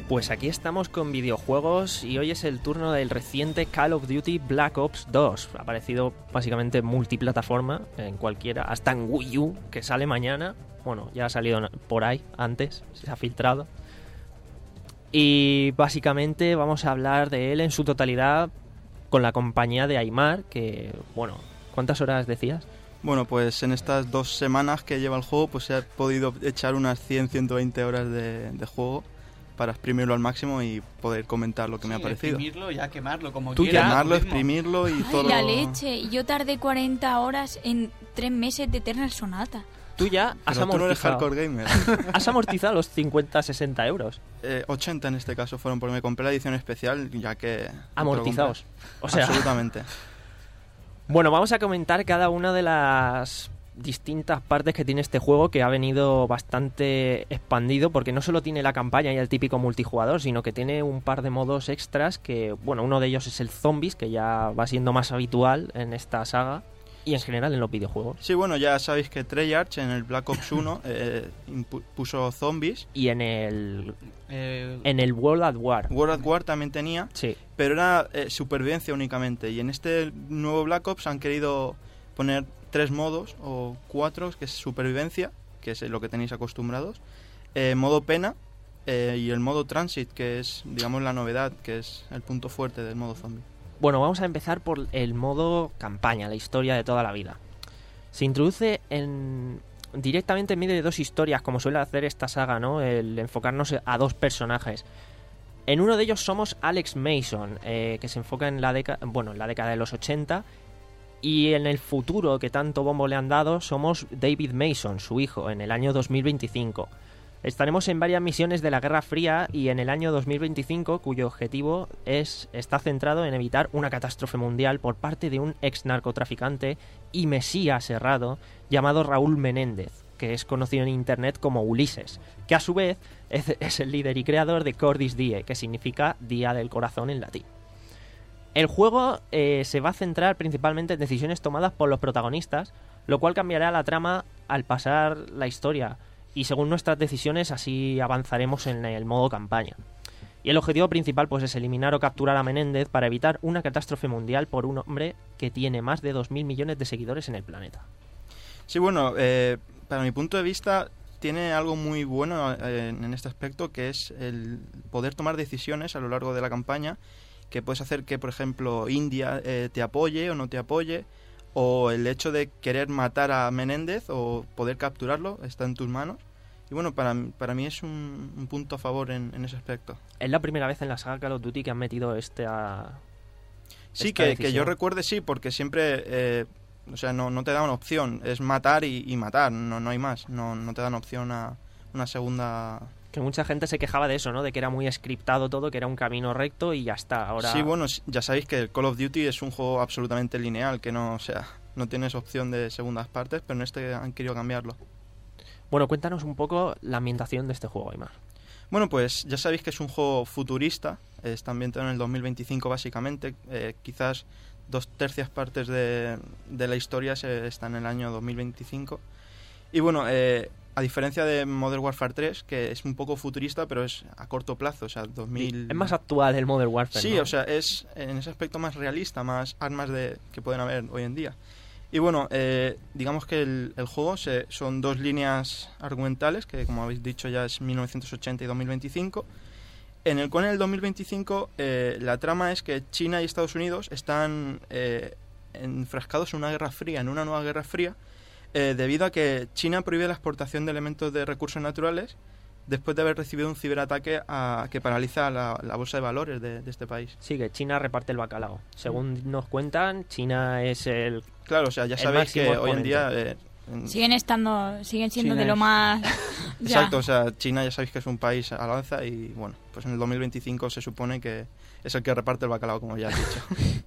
Pues aquí estamos con videojuegos y hoy es el turno del reciente Call of Duty Black Ops dos. Ha aparecido básicamente multiplataforma, en cualquiera, hasta en Wii U, que sale mañana. Bueno, ya ha salido por ahí antes, se ha filtrado. Y básicamente vamos a hablar de él en su totalidad con la compañía de Aimar, que, bueno, ¿cuántas horas decías? Bueno, pues en estas dos semanas que lleva el juego, pues se ha podido echar unas cien a ciento veinte horas de, de juego para exprimirlo al máximo y poder comentar lo que Sí, me ha parecido. exprimirlo, ya quemarlo, como Tú quieras. quemarlo, lo mismo. exprimirlo y Ay, todo. la leche. Yo tardé cuarenta horas en tres meses de Eternal Sonata. Tú ya has Pero tú no eres amortizado. hardcore gamer. Has amortizado los cincuenta a sesenta euros. Eh, ochenta en este caso fueron porque me compré la edición especial, ya que... Amortizados. O sea, Absolutamente. bueno, vamos a comentar cada una de las distintas partes que tiene este juego, que ha venido bastante expandido, porque no solo tiene la campaña y el típico multijugador, sino que tiene un par de modos extras que, bueno, uno de ellos es el Zombies, que ya va siendo más habitual en esta saga y en general en los videojuegos. Sí, bueno, ya sabéis que Treyarch en el Black Ops uno eh, impu- puso zombies. Y en el Eh, en el World at War. World at War también tenía, Sí. pero era eh, supervivencia únicamente. Y en este nuevo Black Ops han querido poner tres modos o cuatro, que es supervivencia, que es lo que tenéis acostumbrados, eh, modo pena eh, y el modo transit, que es, digamos, la novedad, que es el punto fuerte del modo zombie. Bueno, vamos a empezar por el modo campaña, la historia de toda la vida. Se introduce en directamente en medio de dos historias, como suele hacer esta saga, ¿no? El enfocarnos a dos personajes. En uno de ellos somos Alex Mason, eh, que se enfoca en la década, bueno, en la década de los ochenta, y en el futuro que tanto bombo le han dado somos David Mason, su hijo, en el año dos mil veinticinco. Estaremos en varias misiones de la Guerra Fría y en el año dos mil veinticinco, cuyo objetivo es está centrado en evitar una catástrofe mundial por parte de un ex narcotraficante y mesías errado llamado Raúl Menéndez, que es conocido en internet como Ulises, que a su vez es, es el líder y creador de Cordis Die, que significa Día del Corazón en latín. El juego eh, se va a centrar principalmente en decisiones tomadas por los protagonistas, lo cual cambiará la trama al pasar la historia, y según nuestras decisiones así avanzaremos en el modo campaña. Y el objetivo principal pues es eliminar o capturar a Menéndez para evitar una catástrofe mundial por un hombre que tiene más de dos mil millones de seguidores en el planeta. Sí, bueno, eh, para mi punto de vista tiene algo muy bueno eh, en este aspecto, que es el poder tomar decisiones a lo largo de la campaña, que puedes hacer que, por ejemplo, India eh, te apoye o no te apoye, o el hecho de querer matar a Menéndez o poder capturarlo está en tus manos. Y bueno, para, para mí es un, un punto a favor en, en ese aspecto. Es la primera vez en la saga Call of Duty que han metido este a... Sí, esta que, decisión. que yo recuerde sí, porque siempre, eh, o sea, no, no te dan opción, es matar y, y matar, no, no hay más, no, no te dan opción a una segunda... Que mucha gente se quejaba de eso, ¿no? De que era muy scriptado todo, que era un camino recto y ya está. Ahora... Sí, bueno, ya sabéis que el Call of Duty es un juego absolutamente lineal, que no, o sea, no tienes opción de segundas partes, pero en este han querido cambiarlo. Bueno, cuéntanos un poco la ambientación de este juego, Aimar. Bueno, pues ya sabéis que es un juego futurista, está ambientado en el dos mil veinticinco básicamente, eh, quizás dos tercias partes de, de la historia se, están en el año dos mil veinticinco. Y bueno, eh, a diferencia de Modern Warfare tres, que es un poco futurista, pero es a corto plazo, o sea, dos mil... Es más actual el Modern Warfare, Sí, ¿no? o sea, es en ese aspecto más realista, más armas de que pueden haber hoy en día. Y bueno, eh, digamos que el, el juego se, son dos líneas argumentales, que como habéis dicho ya es mil novecientos ochenta y dos mil veinticinco, en el cual en el dos mil veinticinco eh, la trama es que China y Estados Unidos están eh, enfrascados en una guerra fría, en una nueva guerra fría, eh, debido a que China prohíbe la exportación de elementos de recursos naturales después de haber recibido un ciberataque a, que paraliza la, la bolsa de valores de, de este país. Sí, que China reparte el bacalao. Según nos cuentan, China es el... Claro, o sea, ya el sabéis que máximo hoy en día... exponente. Eh, en- Siguen estando, siguen siendo China de lo es- más... ya. Exacto, o sea, China ya sabéis que es un país al alza y bueno, pues en el dos mil veinticinco se supone que es el que reparte el bacalao, como ya has dicho.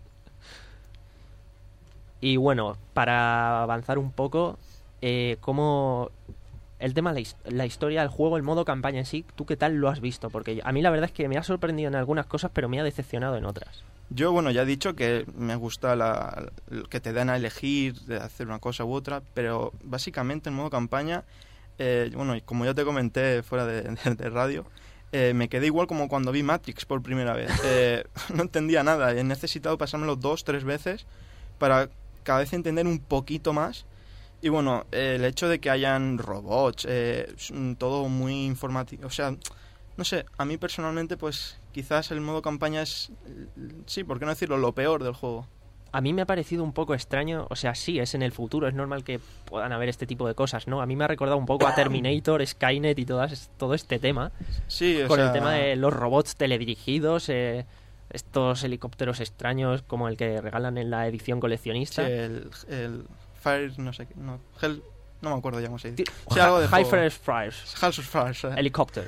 Y bueno, para avanzar un poco, eh, ¿cómo... El tema, la, his- la historia del juego, el modo campaña en sí, ¿tú qué tal lo has visto? Porque a mí la verdad es que me ha sorprendido en algunas cosas, pero me ha decepcionado en otras. Yo, bueno, ya he dicho que me gusta la, que te dan a elegir de hacer una cosa u otra, pero básicamente en modo campaña, eh, bueno, y como ya te comenté fuera de, de- de radio, eh, me quedé igual como cuando vi Matrix por primera vez. Eh, no entendía nada. He necesitado pasármelo dos, tres veces para cada vez entender un poquito más. Y bueno, eh, el hecho de que hayan robots, eh, todo muy informático, o sea, no sé, a mí personalmente pues quizás el modo campaña es, sí, ¿por qué no decirlo?, lo peor del juego. A mí me ha parecido un poco extraño, o sea, sí, es en el futuro, es normal que puedan haber este tipo de cosas, ¿no? A mí me ha recordado un poco a Terminator, Skynet y todas, todo este tema. Sí, o con sea... el tema de los robots teledirigidos, eh, estos helicópteros extraños como el que regalan en la edición coleccionista. Sí, el, el Fire, no sé qué, no, Hell, no me acuerdo ya cómo se dice. Sí, sí, algo de Hyper Fires. Hyper Fires. Eh. Helicóptero.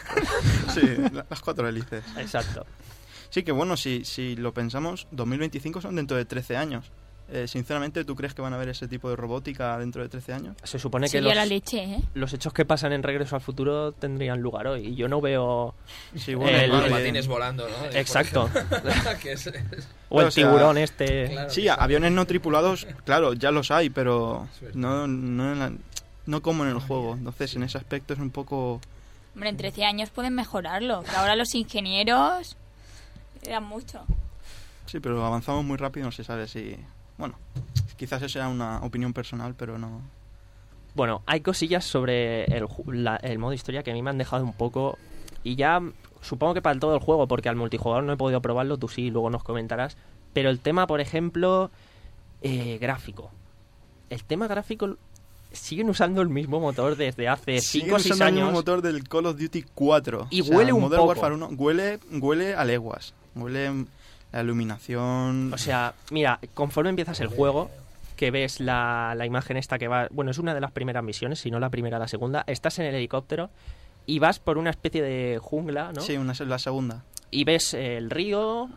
Sí, las cuatro hélices. Exacto. Sí, que bueno, si, si lo pensamos, dos mil veinticinco son dentro de trece años. Eh, sinceramente, ¿tú crees que van a ver ese tipo de robótica dentro de trece años? Se supone que Sería los, la leche, ¿eh? los hechos que pasan en Regreso al Futuro tendrían lugar hoy. Y yo no veo... Sí, bueno, el, Los el- patines volando, ¿no? Exacto. Que es- es- O el O sea, tiburón este... claro. Sí, aviones no tripulados, claro, ya los hay, pero no, no, en la- no como en el juego. Entonces, en ese aspecto es un poco... Hombre, en trece años pueden mejorarlo. Que ahora los ingenieros eran mucho. Sí, pero avanzamos muy rápido, no se sabe si... Bueno, quizás eso sea una opinión personal, pero no... Bueno, hay cosillas sobre el, ju- la- el modo historia que a mí me han dejado un poco... Y ya supongo que para todo el juego, porque al multijugador no he podido probarlo, tú sí, luego nos comentarás. Pero el tema, por ejemplo, eh, gráfico. El tema gráfico... Siguen usando el mismo motor desde hace Siguen cinco o seis usando el mismo años. motor del Call of Duty cuatro. Y O sea, huele un Modern poco. Warfare uno huele, huele a leguas. Huele la iluminación... O sea, mira, conforme empiezas el juego, que ves la, la imagen esta que va... Bueno, es una de las primeras misiones, si no la primera, la segunda. Estás en el helicóptero y vas por una especie de jungla, ¿no? Sí, una, la segunda. Y ves el río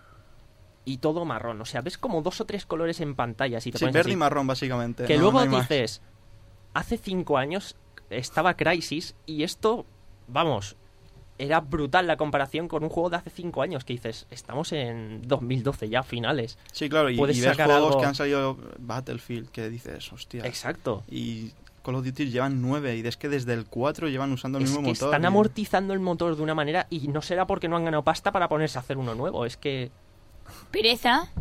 y todo marrón. O sea, ves como dos o tres colores en pantalla. Si te Sí, pones verde así. y marrón, básicamente. Que No- luego no hay más. dices, hace cinco años estaba Crysis y esto, vamos, era brutal la comparación con un juego de hace cinco años. Que dices, estamos en dos mil doce ya, finales. Sí, claro, y, Puedes y ves sacar juegos algo- que han salido Battlefield, que dices, hostia. Exacto. Y Call of Duty llevan nueve, y es que desde el cuatro llevan usando el Es mismo que motor. están y- amortizando el motor de una manera y no será porque no han ganado pasta para ponerse a hacer uno nuevo. Es que... Pereza.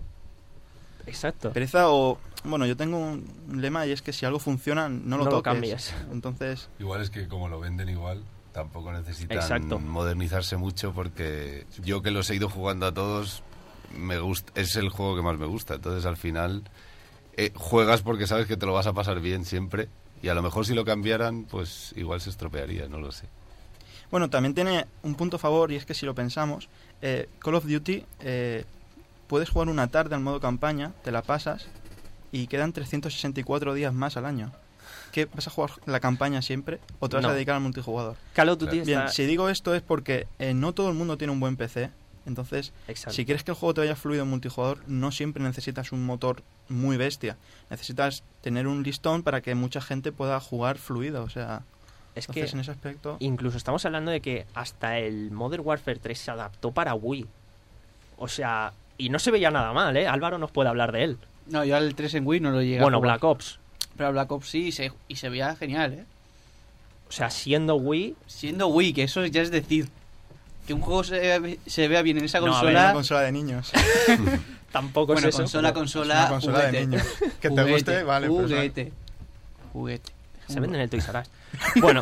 Exacto. Pereza o... Bueno, yo tengo un lema y es que si algo funciona, no lo No lo toques. cambies. Entonces... Igual es que como lo venden igual, tampoco necesitan Exacto. modernizarse mucho porque yo que los he ido jugando a todos, me gusta, es el juego que más me gusta. Entonces al final eh, juegas porque sabes que te lo vas a pasar bien siempre y a lo mejor si lo cambiaran, pues igual se estropearía, no lo sé. Bueno, también tiene un punto a favor y es que si lo pensamos, eh, Call of Duty, eh, puedes jugar una tarde al modo campaña, te la pasas y quedan trescientos sesenta y cuatro días más al año. ¿Qué? ¿Vas a jugar la campaña siempre o te vas No. a dedicar al multijugador? Call of Duty Bien, está... si digo esto es porque eh, no todo el mundo tiene un buen P C. Entonces, Exacto. si quieres que el juego te vaya fluido en multijugador, no siempre necesitas un motor muy bestia. Necesitas tener un listón para que mucha gente pueda jugar fluido. O sea, Es que entonces en ese aspecto... incluso estamos hablando de que hasta el Modern Warfare tres se adaptó para Wii. O sea, y no se veía nada mal, ¿eh? Álvaro nos puede hablar de él. No, yo al tres en Wii no lo llegué Bueno, a jugar. Black Ops. Pero a Black Ops sí, y se, y se veía genial, ¿eh? O sea, siendo Wii... Siendo Wii, que eso ya es decir... Que un juego se, vea- se vea bien en esa No, a ver, consola... una consola de niños. Tampoco bueno, es eso. consola, pero consola, Es una consola juguete. de niños. Que te Juguete, guste, vale. pues, Juguete. Juguete. Se vende en el Toys R Us. Bueno.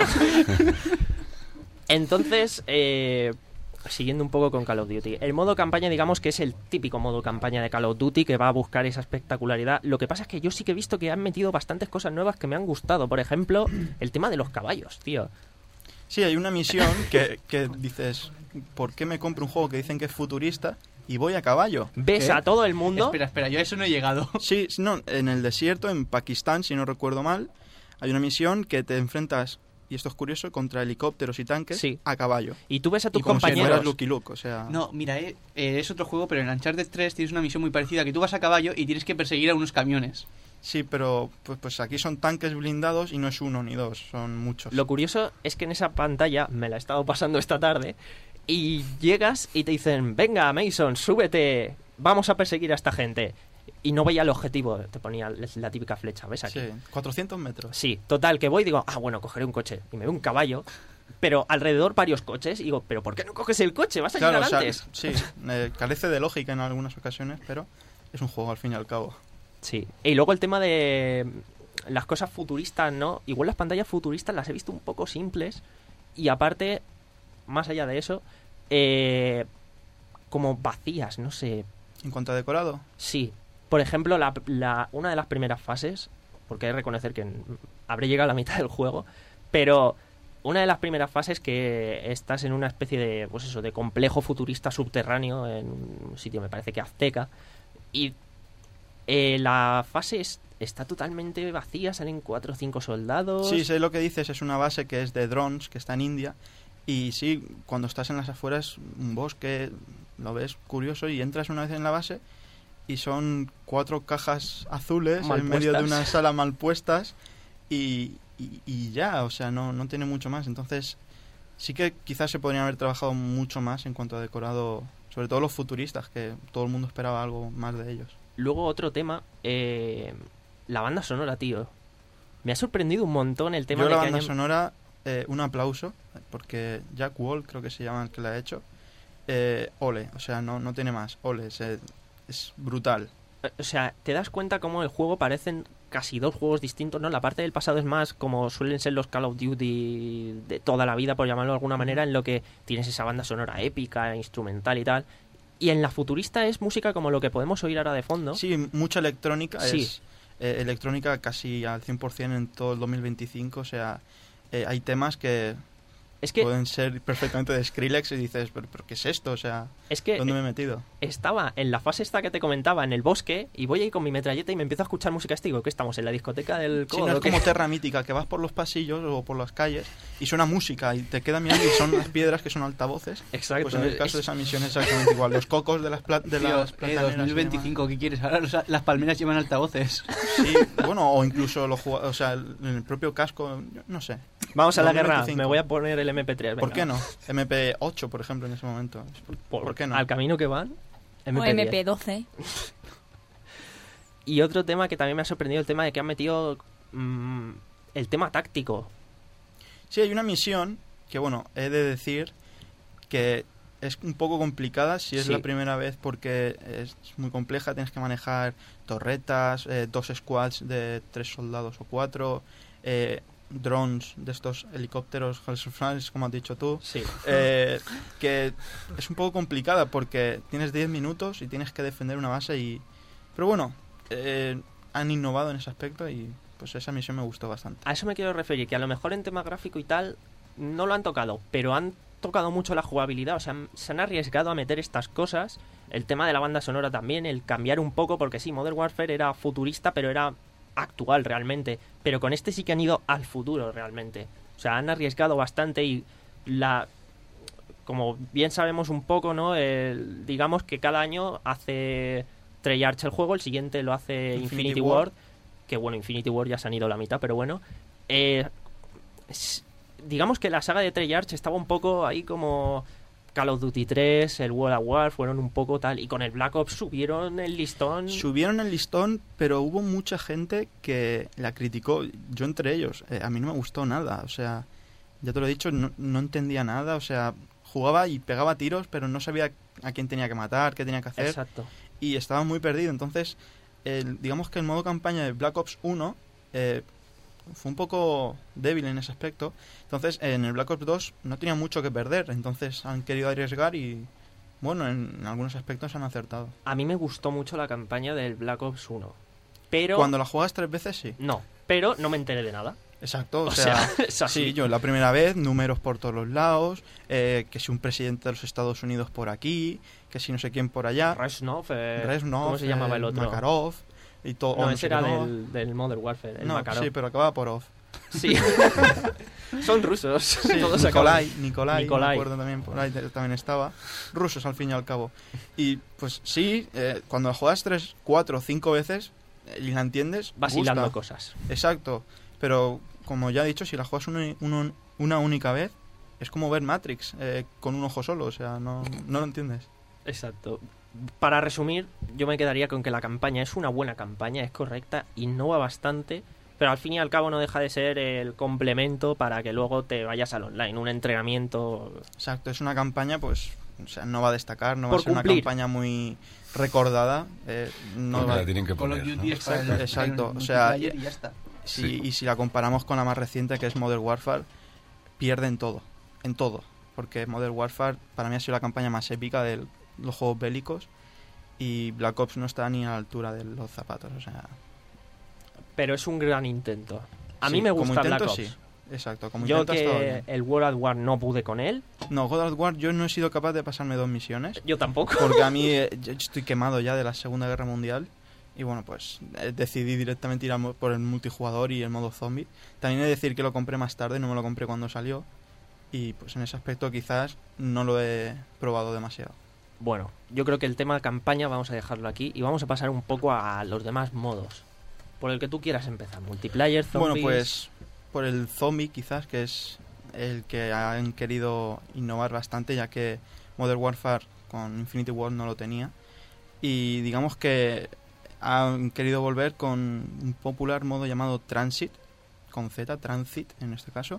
Entonces, eh, siguiendo un poco con Call of Duty. El modo campaña, digamos que es el típico modo campaña de Call of Duty que va a buscar esa espectacularidad. Lo que pasa es que yo sí que he visto que han metido bastantes cosas nuevas que me han gustado. Por ejemplo, el tema de los caballos, tío. Sí, hay una misión que, que dices, ¿por qué me compro un juego que dicen que es futurista y voy a caballo? Ves ¿Qué? a todo el mundo... Espera, espera, yo a eso no he llegado. Sí, no, en el desierto, en Pakistán, si no recuerdo mal, hay una misión que te enfrentas, y esto es curioso, contra helicópteros y tanques Sí. a caballo. Y tú ves a tus Y como si compañeros... fueras Lucky Luke, o sea... No, mira, eh, eh, es otro juego, pero en Uncharted tres tienes una misión muy parecida, que tú vas a caballo y tienes que perseguir a unos camiones. Sí, pero pues, pues aquí son tanques blindados y no es uno ni dos, son muchos. Lo curioso es que en esa pantalla, me la he estado pasando esta tarde, y llegas y te dicen, venga, Mason, súbete, vamos a perseguir a esta gente. Y no veía el objetivo, te ponía la típica flecha, ¿ves aquí? Sí, cuatrocientos metros. Sí, total, que voy y digo, ah, bueno, cogeré un coche. Y me veo un caballo pero alrededor varios coches. Y digo, ¿pero por qué no coges el coche? ¿Vas a Claro, llegar o sea, antes? sí, eh, carece de lógica en algunas ocasiones, pero es un juego al fin y al cabo. Sí. Y luego el tema de las cosas futuristas, ¿no? Igual las pantallas futuristas las he visto un poco simples. Y aparte, más allá de eso, eh, como vacías, no sé. ¿En cuanto a decorado? Sí. Por ejemplo, la, la, una de las primeras fases, porque hay que reconocer que habré llegado a la mitad del juego, pero una de las primeras fases que estás en una especie de, pues eso, de complejo futurista subterráneo en un sitio, me parece que azteca, y eh, la fase es, está totalmente vacía, salen cuatro o cinco soldados. Sí, sé lo que dices, es una base que es de drones, que está en India, y sí, cuando estás en las afueras, un bosque, lo ves curioso, y entras una vez en la base y son cuatro cajas azules Mal en medio de puestas. una sala mal puestas y, y, y ya, o sea, no, no tiene mucho más. Entonces, sí que quizás se podrían haber trabajado mucho más en cuanto a decorado, sobre todo los futuristas, que todo el mundo esperaba algo más de ellos. Luego otro tema, eh, la banda sonora, tío. Me ha sorprendido un montón el tema Yo de la que banda hayan- sonora, eh, un aplauso, porque Jack Wall, creo que se llama el que la ha hecho, eh, ole, o sea, no, no tiene más, ole, se- es brutal. O sea, te das cuenta cómo el juego parecen casi dos juegos distintos, ¿no? La parte del pasado es más como suelen ser los Call of Duty de toda la vida, por llamarlo de alguna manera, en lo que tienes esa banda sonora épica, instrumental y tal. Y en la futurista es música como lo que podemos oír ahora de fondo. Sí, mucha electrónica, Sí. es eh, electrónica casi al cien por ciento en todo el dos mil veinticinco, o sea, eh, hay temas que, Es que pueden ser perfectamente de Skrillex y dices, ¿pero, pero qué es esto? O sea, Es que ¿dónde me he metido? estaba en la fase esta que te comentaba, en el bosque, y voy ahí con mi metralleta y me empiezo a escuchar música. Este digo, ¿qué estamos? ¿En la discoteca del Sí, codo? no es ¿Qué? como Terra Mítica, que vas por los pasillos o por las calles y suena música y te queda mirando y son las piedras que son altavoces. Exacto. Pues en el caso de esa misión es exactamente igual. Los cocos de las, pla- de Tío, las eh, plataneras y dos mil veinticinco, ¿qué quieres? Ahora los- las palmeras llevan altavoces. demás. Sí, bueno, o incluso los jugua- o sea, el- en el propio casco, yo no sé. Vamos a la guerra, dos mil veinticinco. me voy a poner el eme pe tres. ¿Por venga. qué no? eme pe ocho, por ejemplo, en ese momento. ¿Por, por qué no? Al camino que van, O eme pe diez. eme pe doce. Y otro tema que también me ha sorprendido, el tema de que han metido mm, el tema táctico. Sí, hay una misión que, bueno, he de decir que es un poco complicada si es Sí. la primera vez porque es muy compleja. Tienes que manejar torretas, eh, dos squads de tres soldados o cuatro, eh, drones de estos helicópteros, Hellfire, como has dicho tú. Sí. Eh, que es un poco complicada porque tienes diez minutos y tienes que defender una base y... Pero bueno, eh, han innovado en ese aspecto y pues esa misión me gustó bastante. A eso me quiero referir, que a lo mejor en tema gráfico y tal no lo han tocado, pero han tocado mucho la jugabilidad, o sea, han- se han arriesgado a meter estas cosas, el tema de la banda sonora también, el cambiar un poco, porque sí, Modern Warfare era futurista, pero era actual realmente, pero con este sí que han ido al futuro realmente, o sea, han arriesgado bastante y la... Como bien sabemos un poco, ¿no? El- digamos que cada año hace Treyarch el juego, el siguiente lo hace Infinity Infinity, Ward. Ward, que bueno, Infinity Ward ya se han ido la mitad, pero bueno. Eh, s- digamos que la saga de Treyarch estaba un poco ahí como Call of Duty tres, el World at War, fueron un poco tal, y con el Black Ops subieron el listón. Subieron el listón, pero hubo mucha gente que la criticó, yo entre ellos. Eh, a mí no me gustó nada, o sea, ya te lo he dicho, no, no entendía nada, o sea, jugaba y pegaba tiros, pero no sabía a quién tenía que matar, qué tenía que hacer, Exacto. y estaba muy perdido. Entonces, el- digamos que el modo campaña de Black Ops uno eh, fue un poco débil en ese aspecto. Entonces, en el Black Ops dos no tenía mucho que perder, entonces han querido arriesgar y, bueno, en, en algunos aspectos han acertado. A mí me gustó mucho la campaña del Black Ops uno, pero... Cuando la juegas tres veces, sí. No, pero no me enteré de nada. Exacto, o, O sea, sea, es así. sí, yo la primera vez, números por todos los lados, eh, que si un presidente de los Estados Unidos por aquí, que si no sé quién por allá, Reznov, eh, Reznov, ¿cómo se llamaba el eh, otro? Makarov, y todo. No, o ese sé era qué, no. del, del Modern Warfare, el No, Makarov. sí, pero acababa por off. Sí. Son rusos. Sí, Todos Nikolai, acaban- Nikolai, Nikolai. me acuerdo también, por ahí te- también estaba. Rusos al fin y al cabo. Y pues sí, eh, cuando la juegas tres, cuatro, cinco veces eh, y la entiendes, Vas gusta. hilando cosas. Exacto, pero como ya he dicho, si la juegas una, una, una única vez, es como ver Matrix eh, con un ojo solo, o sea, no, no lo entiendes. Exacto. Para resumir, yo me quedaría con que la campaña es una buena campaña, es correcta, innova bastante, Pero al fin y al cabo no deja de ser el complemento para que luego te vayas al online, un entrenamiento. Exacto, es una campaña, pues, o sea, no va a destacar, no va Por a ser cumplir. una campaña muy recordada. Eh, no Porque va... la tienen que Call of poner, Duty ¿no? es para el- Exacto, exacto. el O sea, multiplayer y ya está. Sí, Sí. y si la comparamos con la más reciente, que es Modern Warfare, pierde en todo, en todo. Porque Modern Warfare para mí ha sido la campaña más épica de los juegos bélicos y Black Ops no está ni a la altura de los zapatos, o sea... Pero es un gran intento. A sí, mí me como gusta intento, Black Ops. sí. Exacto, como Yo intento ha estado que bien. el World at War no pude con él, No, God of War yo no he sido capaz de pasarme dos misiones. yo tampoco. Porque a mí eh, yo estoy quemado ya de la Segunda Guerra Mundial. Y bueno, pues eh, decidí directamente ir a mo- por el multijugador y el modo zombie. También he de decir que lo compré más tarde, no me lo compré cuando salió. Y pues en ese aspecto quizás no lo he probado demasiado. Bueno, yo creo que el tema de campaña vamos a dejarlo aquí y vamos a pasar un poco a los demás modos. Por el que tú quieras empezar, multiplayer, zombies... Bueno, pues por el zombie quizás, que es el que han querido innovar bastante, ya que Modern Warfare con Infinity War no lo tenía. Y digamos que han querido volver con un popular modo llamado Transit, con Z, Transit en este caso,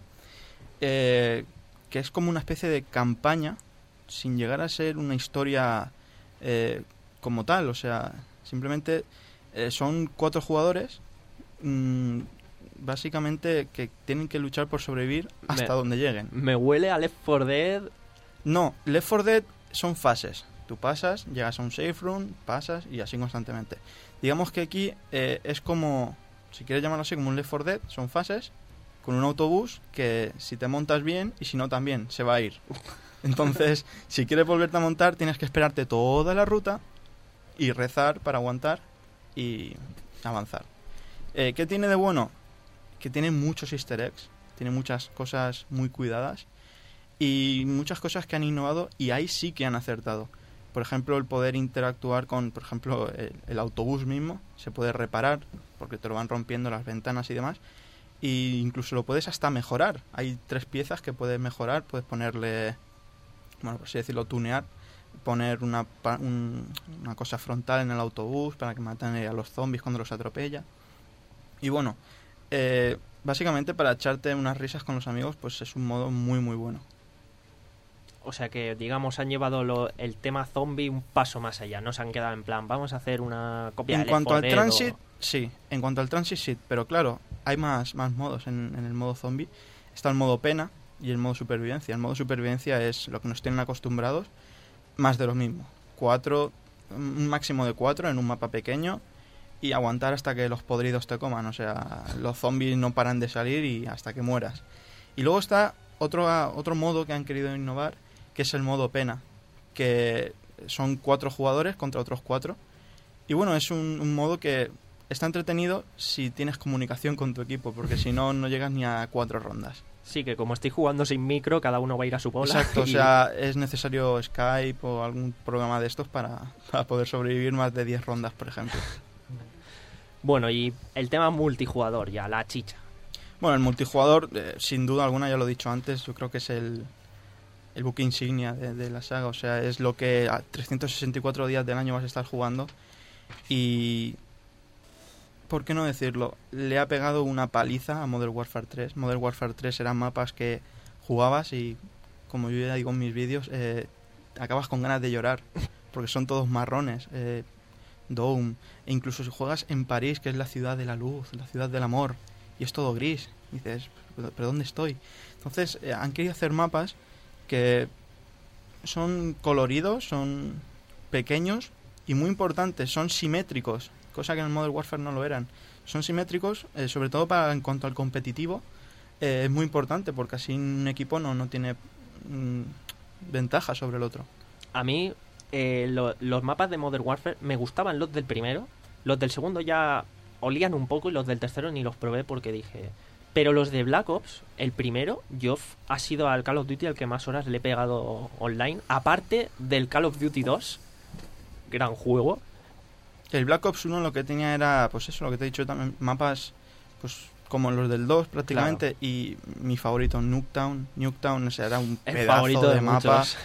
eh, que es como una especie de campaña, sin llegar a ser una historia eh, como tal, o sea, simplemente eh, son cuatro jugadores, mmm, básicamente que tienen que luchar por sobrevivir hasta Me- donde lleguen. Me huele a Left four Dead. No, Left four Dead son fases. Tú pasas, llegas a un safe room, pasas y así constantemente. Digamos que aquí eh, es como, si quieres llamarlo así, como un Left four Dead, son fases con un autobús que si te montas bien y si no también se va a ir. Entonces, si quieres volverte a montar, tienes que esperarte toda la ruta y rezar para aguantar y avanzar. Eh, ¿Qué tiene de bueno? Que tiene muchos easter eggs, tiene muchas cosas muy cuidadas y muchas cosas que han innovado y ahí sí que han acertado. Por ejemplo, el poder interactuar con, por ejemplo, el, el autobús mismo, se puede reparar porque te lo van rompiendo las ventanas y demás. Y incluso lo puedes hasta mejorar. Hay tres piezas que puedes mejorar. Puedes ponerle, bueno, por así decirlo, tunear. Poner una, pa- un- una cosa frontal en el autobús para que maten a los zombies cuando los atropella. Y bueno, eh, básicamente para echarte unas risas con los amigos, pues es un modo muy muy bueno. O sea que, digamos, han llevado lo- el tema zombie un paso más allá. No se han quedado en plan, vamos a hacer una copia En de Left cuanto four al Dead transit, o- sí. En cuanto al transit, sí. Pero claro, hay más, más modos en, en el modo zombie. Está el modo pena y el modo supervivencia. El modo supervivencia es lo que nos tienen acostumbrados, más de lo mismo. Cuatro, un máximo de cuatro en un mapa pequeño y aguantar hasta que los podridos te coman. O sea, los zombies no paran de salir y hasta que mueras. Y luego está otro, otro modo que han querido innovar, que es el modo pena, que son cuatro jugadores contra otros cuatro. Y bueno, es un, un modo que está entretenido si tienes comunicación con tu equipo, porque si no, no llegas ni a cuatro rondas. Sí, que como estoy jugando sin micro, cada uno va a ir a su bola. Exacto, o y- sea, es necesario Skype o algún programa de estos para, para poder sobrevivir más de diez rondas, por ejemplo. Bueno, y el tema multijugador, ya, la chicha. Bueno, el multijugador, eh, sin duda alguna, ya lo he dicho antes, yo creo que es el, el buque insignia de, de la saga. O sea, es lo que a trescientos sesenta y cuatro días del año vas a estar jugando. Y, ¿por qué no decirlo? Le ha pegado una paliza a Modern Warfare tres. Modern Warfare tres eran mapas que jugabas y, como yo ya digo en mis vídeos, eh, acabas con ganas de llorar, porque son todos marrones. Eh, Dome, e incluso si juegas en París, que es la ciudad de la luz, la ciudad del amor, y es todo gris, y dices, ¿pero, pero dónde estoy? Entonces, eh, han querido hacer mapas que son coloridos, son pequeños y muy importantes, son simétricos, cosa que en el Modern Warfare no lo eran. Son simétricos, eh, sobre todo para en cuanto al competitivo, eh, es muy importante, porque así un equipo no, no tiene mm, ventaja sobre el otro. A mí, eh, lo- los mapas de Modern Warfare me gustaban los del primero. Los del segundo ya olían un poco y los del tercero ni los probé porque dije... Pero los de Black Ops, el primero, yo f- ha sido al Call of Duty al que más horas le he pegado online. Aparte del Call of Duty dos, gran juego. El Black Ops uno lo que tenía era, pues eso, lo que te he dicho también, mapas pues como los del dos prácticamente, y mi favorito, Nuketown. Nuketown, o sea, era un El pedazo favorito de, de mapa, muchos.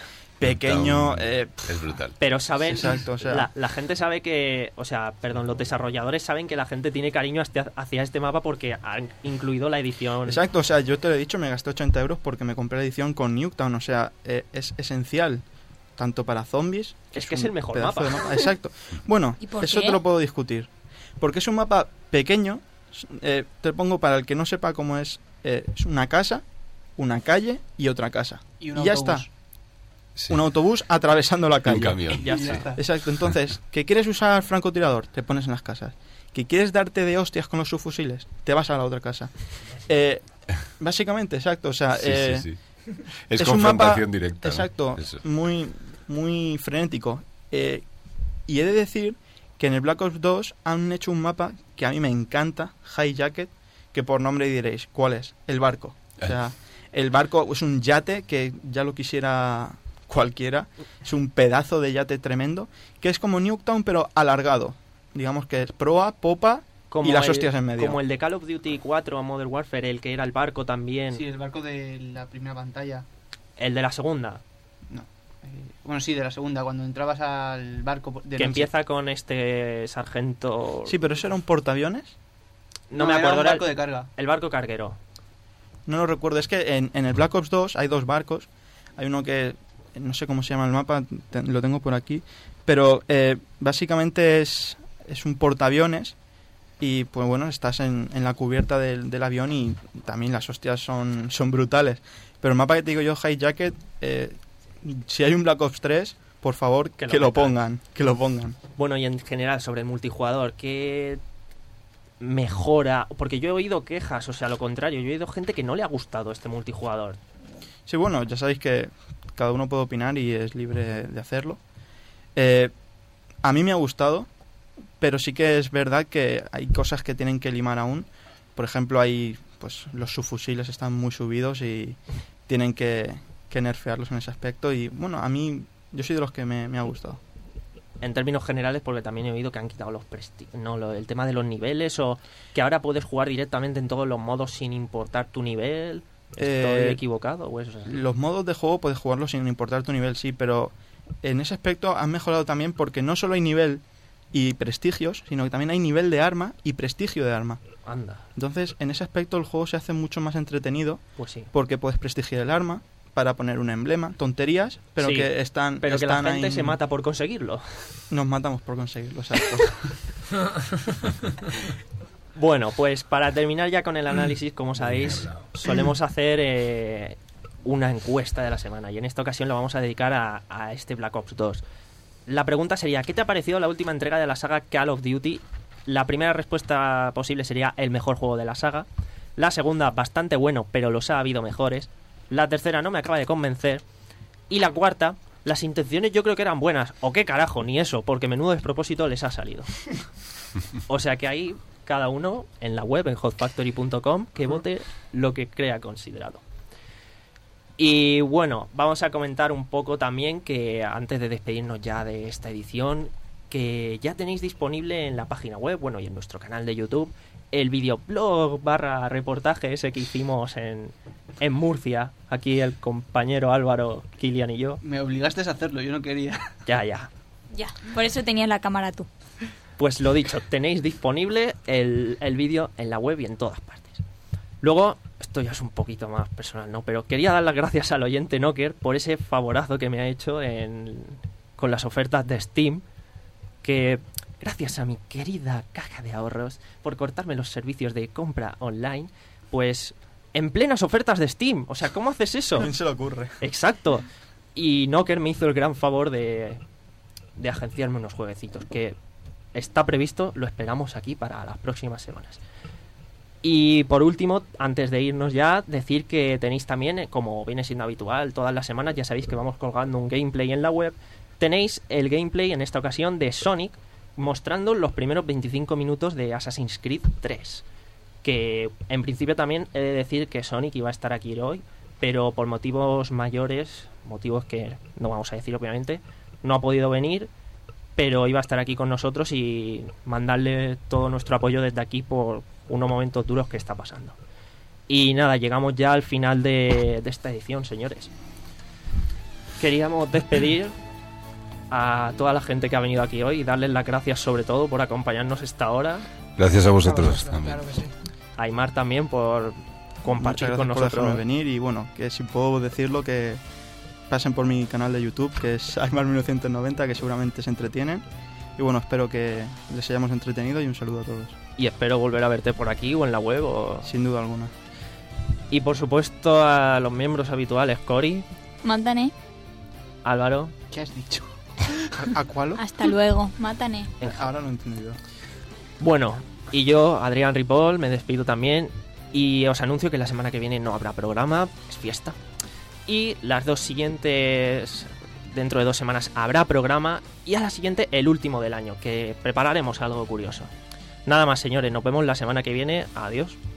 pequeño. Eh, es brutal. Pero saben, Exacto, o sea, la, la gente sabe que, o sea, perdón, los desarrolladores saben que la gente tiene cariño hacia, hacia este mapa porque han incluido la edición. Exacto, o sea, yo te lo he dicho, me gasté ochenta euros porque me compré la edición con Nuketown, o sea, eh, es esencial, tanto para zombies... Es que es un el mejor pedazo mapa. de mapa. Exacto. Bueno, ¿Y por eso qué? te lo puedo discutir. Porque es un mapa pequeño, eh, te pongo para el que no sepa cómo es, eh, es una casa, una calle y otra casa. Y un ya autobús. está. Un autobús atravesando la calle. Un camión. Ya Y ya está. está. Exacto, entonces, ¿que quieres usar francotirador? Te pones en las casas. ¿Que quieres darte de hostias con los subfusiles? Te vas a la otra casa. Eh, básicamente, exacto, o sea... Sí, eh, sí, sí. Es, es un mapa- confrontación directa. ¿no? Exacto, Eso. muy, muy frenético. Eh, y he de decir que en el Black Ops dos han hecho un mapa que a mí me encanta, High Jacket, que por nombre diréis, ¿cuál es? El barco. O sea, el barco es un yate que ya lo quisiera cualquiera. Es un pedazo de yate tremendo, que es como Nuketown pero alargado. Digamos que es proa, popa Como y las el- hostias en medio. Como el de Call of Duty cuatro o Modern Warfare, el que era el barco también. Sí, el barco de la primera pantalla. El de la segunda, No. Eh, bueno, sí, de la segunda, cuando entrabas al barco de que noche. empieza con este sargento... Sí, pero eso era un portaaviones. no, me era acuerdo, un era barco el, de carga. el barco carguero. No lo recuerdo. Es que en, en el Black Ops dos hay dos barcos. Hay uno que no sé cómo se llama el mapa, te- lo tengo por aquí. Pero eh, básicamente es, es un portaaviones. Y pues bueno, estás en, en la cubierta del, del avión y también las hostias son, son brutales. Pero el mapa que te digo yo, High Jacket, eh, si hay un Black Ops tres, por favor, Que que, lo lo metan. pongan. Que lo pongan. Bueno, y en general sobre el multijugador, ¿qué mejora? Porque yo he oído quejas, o sea, lo contrario, yo he oído gente que no le ha gustado este multijugador. Sí, bueno, ya sabéis que cada uno puede opinar y es libre de hacerlo. Eh, a mí me ha gustado, pero sí que es verdad que hay cosas que tienen que limar aún. Por ejemplo, hay pues los subfusiles están muy subidos y tienen que, que nerfearlos en ese aspecto. Y bueno, a mí yo soy de los que me, me ha gustado. En términos generales, porque también he oído que han quitado los presti no, lo- el tema de los niveles, o que ahora puedes jugar directamente en todos los modos sin importar tu nivel. ¿Estoy Eh, equivocado? ¿O eso es así? Los modos de juego puedes jugarlos sin importar tu nivel, sí, pero en ese aspecto han mejorado también porque no solo hay nivel y prestigios, sino que también hay nivel de arma y prestigio de arma. Anda, Entonces, en ese aspecto el juego se hace mucho más entretenido pues sí. porque puedes prestigiar el arma para poner un emblema, tonterías, pero Sí, que están Pero que la están gente ahí- se mata por conseguirlo. Nos matamos por conseguirlo, exacto. Bueno, pues para terminar ya con el análisis, como sabéis, solemos hacer eh, una encuesta de la semana y en esta ocasión la vamos a dedicar a, a este Black Ops dos. La pregunta sería, ¿qué te ha parecido la última entrega de la saga Call of Duty? La primera respuesta posible sería el mejor juego de la saga. La segunda, bastante bueno, pero los ha habido mejores. La tercera, no me acaba de convencer. Y la cuarta, las intenciones yo creo que eran buenas. O qué carajo, ni eso, porque menudo despropósito les ha salido. O sea que ahí cada uno en la web, en hot factory punto com, que vote lo que crea considerado. Y bueno, vamos a comentar un poco también que antes de despedirnos ya de esta edición, que ya tenéis disponible en la página web, bueno, y en nuestro canal de YouTube, el videoblog barra reportaje ese que hicimos en, en Murcia, aquí el compañero Álvaro, Kilian y yo. Me obligaste a hacerlo, yo no quería. Ya, ya. Ya, por eso tenías la cámara tú. Pues lo dicho, tenéis disponible el, el vídeo en la web y en todas partes. Luego, esto ya es un poquito más personal, ¿no? Pero quería dar las gracias al oyente Knocker por ese favorazo que me ha hecho en, con las ofertas de Steam, que gracias a mi querida caja de ahorros por cortarme los servicios de compra online, pues en plenas ofertas de Steam. O sea, ¿cómo haces eso? ¿Quién se le ocurre? Exacto. Y Knocker me hizo el gran favor de, de agenciarme unos jueguecitos que está previsto, lo esperamos aquí para las próximas semanas. Y por último, antes de irnos ya, decir que tenéis también, eh, como viene siendo habitual, todas las semanas, ya sabéis que vamos colgando un gameplay en la web. Tenéis el gameplay en esta ocasión de Sonic, mostrando los primeros veinticinco minutos de Assassin's Creed tres. Que en principio también he de decir que Sonic iba a estar aquí hoy, pero por motivos mayores, motivos que no vamos a decir obviamente, no ha podido venir, pero iba a estar aquí con nosotros y mandarle todo nuestro apoyo desde aquí por unos momentos duros que está pasando. Y nada, llegamos ya al final de, de esta edición, señores. queríamos despedir a toda la gente que ha venido aquí hoy y darles las gracias sobre todo por acompañarnos esta hora. Gracias a vosotros también. Claro que sí. A Aimar también por compartir Muchas con gracias por nosotros. dejarme venir y bueno, que si puedo decirlo, que pasen por mi canal de YouTube, que es Aimar mil novecientos noventa, que seguramente se entretienen. Y bueno, espero que les hayamos entretenido y un saludo a todos. Y espero volver a verte por aquí o en la web. O... Sin duda alguna. Y por supuesto a los miembros habituales, Cori, Mátane. Álvaro. ¿Qué has dicho? ¿A, a cuál? Hasta luego. Mátane. Ahora no he entendido. Bueno, y yo, Adrián Ripoll, me despido también. Y os anuncio que la semana que viene no habrá programa, es fiesta. Y las dos siguientes, dentro de dos semanas, habrá programa. Y a la siguiente, el último del año, que prepararemos algo curioso. Nada más, señores, nos vemos la semana que viene. Adiós.